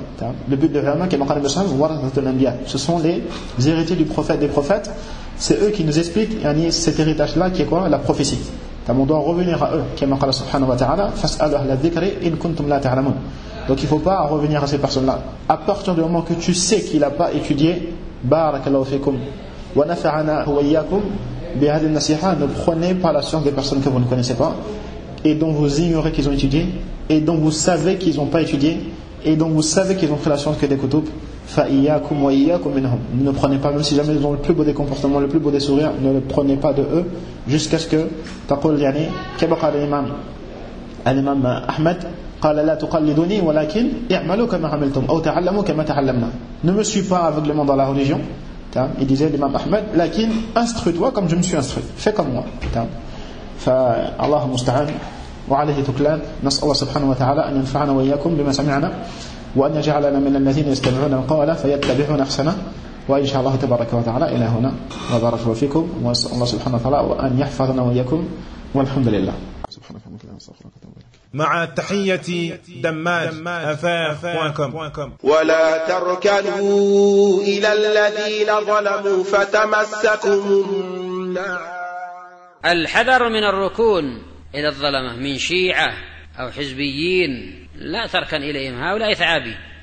ce sont les héritiers du prophète, des prophètes. C'est eux qui nous expliquent cet héritage-là qui est quoi? La prophétie. On doit revenir à eux. Donc il ne faut pas revenir à ces personnes-là. À partir du moment que tu sais qu'il n'a pas étudié, barakallahu fikum wa nafa'ana wa iyyakum bi hadhihi an-nasiha, ne prenez pas la science des personnes que vous ne connaissez pas et dont vous ignorez qu'ils ont étudié et dont vous savez qu'ils n'ont pas étudié et dont vous savez qu'ils ont pris la science que des kutub. Fa iyyakum wa iyyakum minhum. Ne prenez pas, même si jamais ils ont le plus beau des comportements, le plus beau des sourires, ne le prenez pas de eux jusqu'à ce que taqul kama qala al-imam Ahmed, قال لا تقلدوني ولكن اعملوا كما عملتم أو تعلموا كما تعلمنا. Ne me suis pas aveuglément dans la religion. Il disait l'imam Ahmed, lakin instruis-toi comme je me suis instruit. Fais comme moi. فالله المستعان وعليه تكلان. نسأل الله سبحانه وتعالى أن ينفعنا وإياكم بما سمعنا وأن يجعلنا من الذين يستمعون القول فيتبعون أحسنه. وإن شاء الله تبارك وتعالى إلى هنا وبارك الله فيكم وأسأل الله سبحانه وتعالى وأن يحفظنا وإياكم والحمد لله. سبحانك اللهم وبحمدك أستغفرك وأتوب إليك. مع تحية دماج.com. ولا تركنوا إلى الذين ظلموا فتمسكم النار. الحذر من الركون إلى الظلمة من شيعة أو حزبيين، لا تركن إليهم، هؤلاء ثعابين.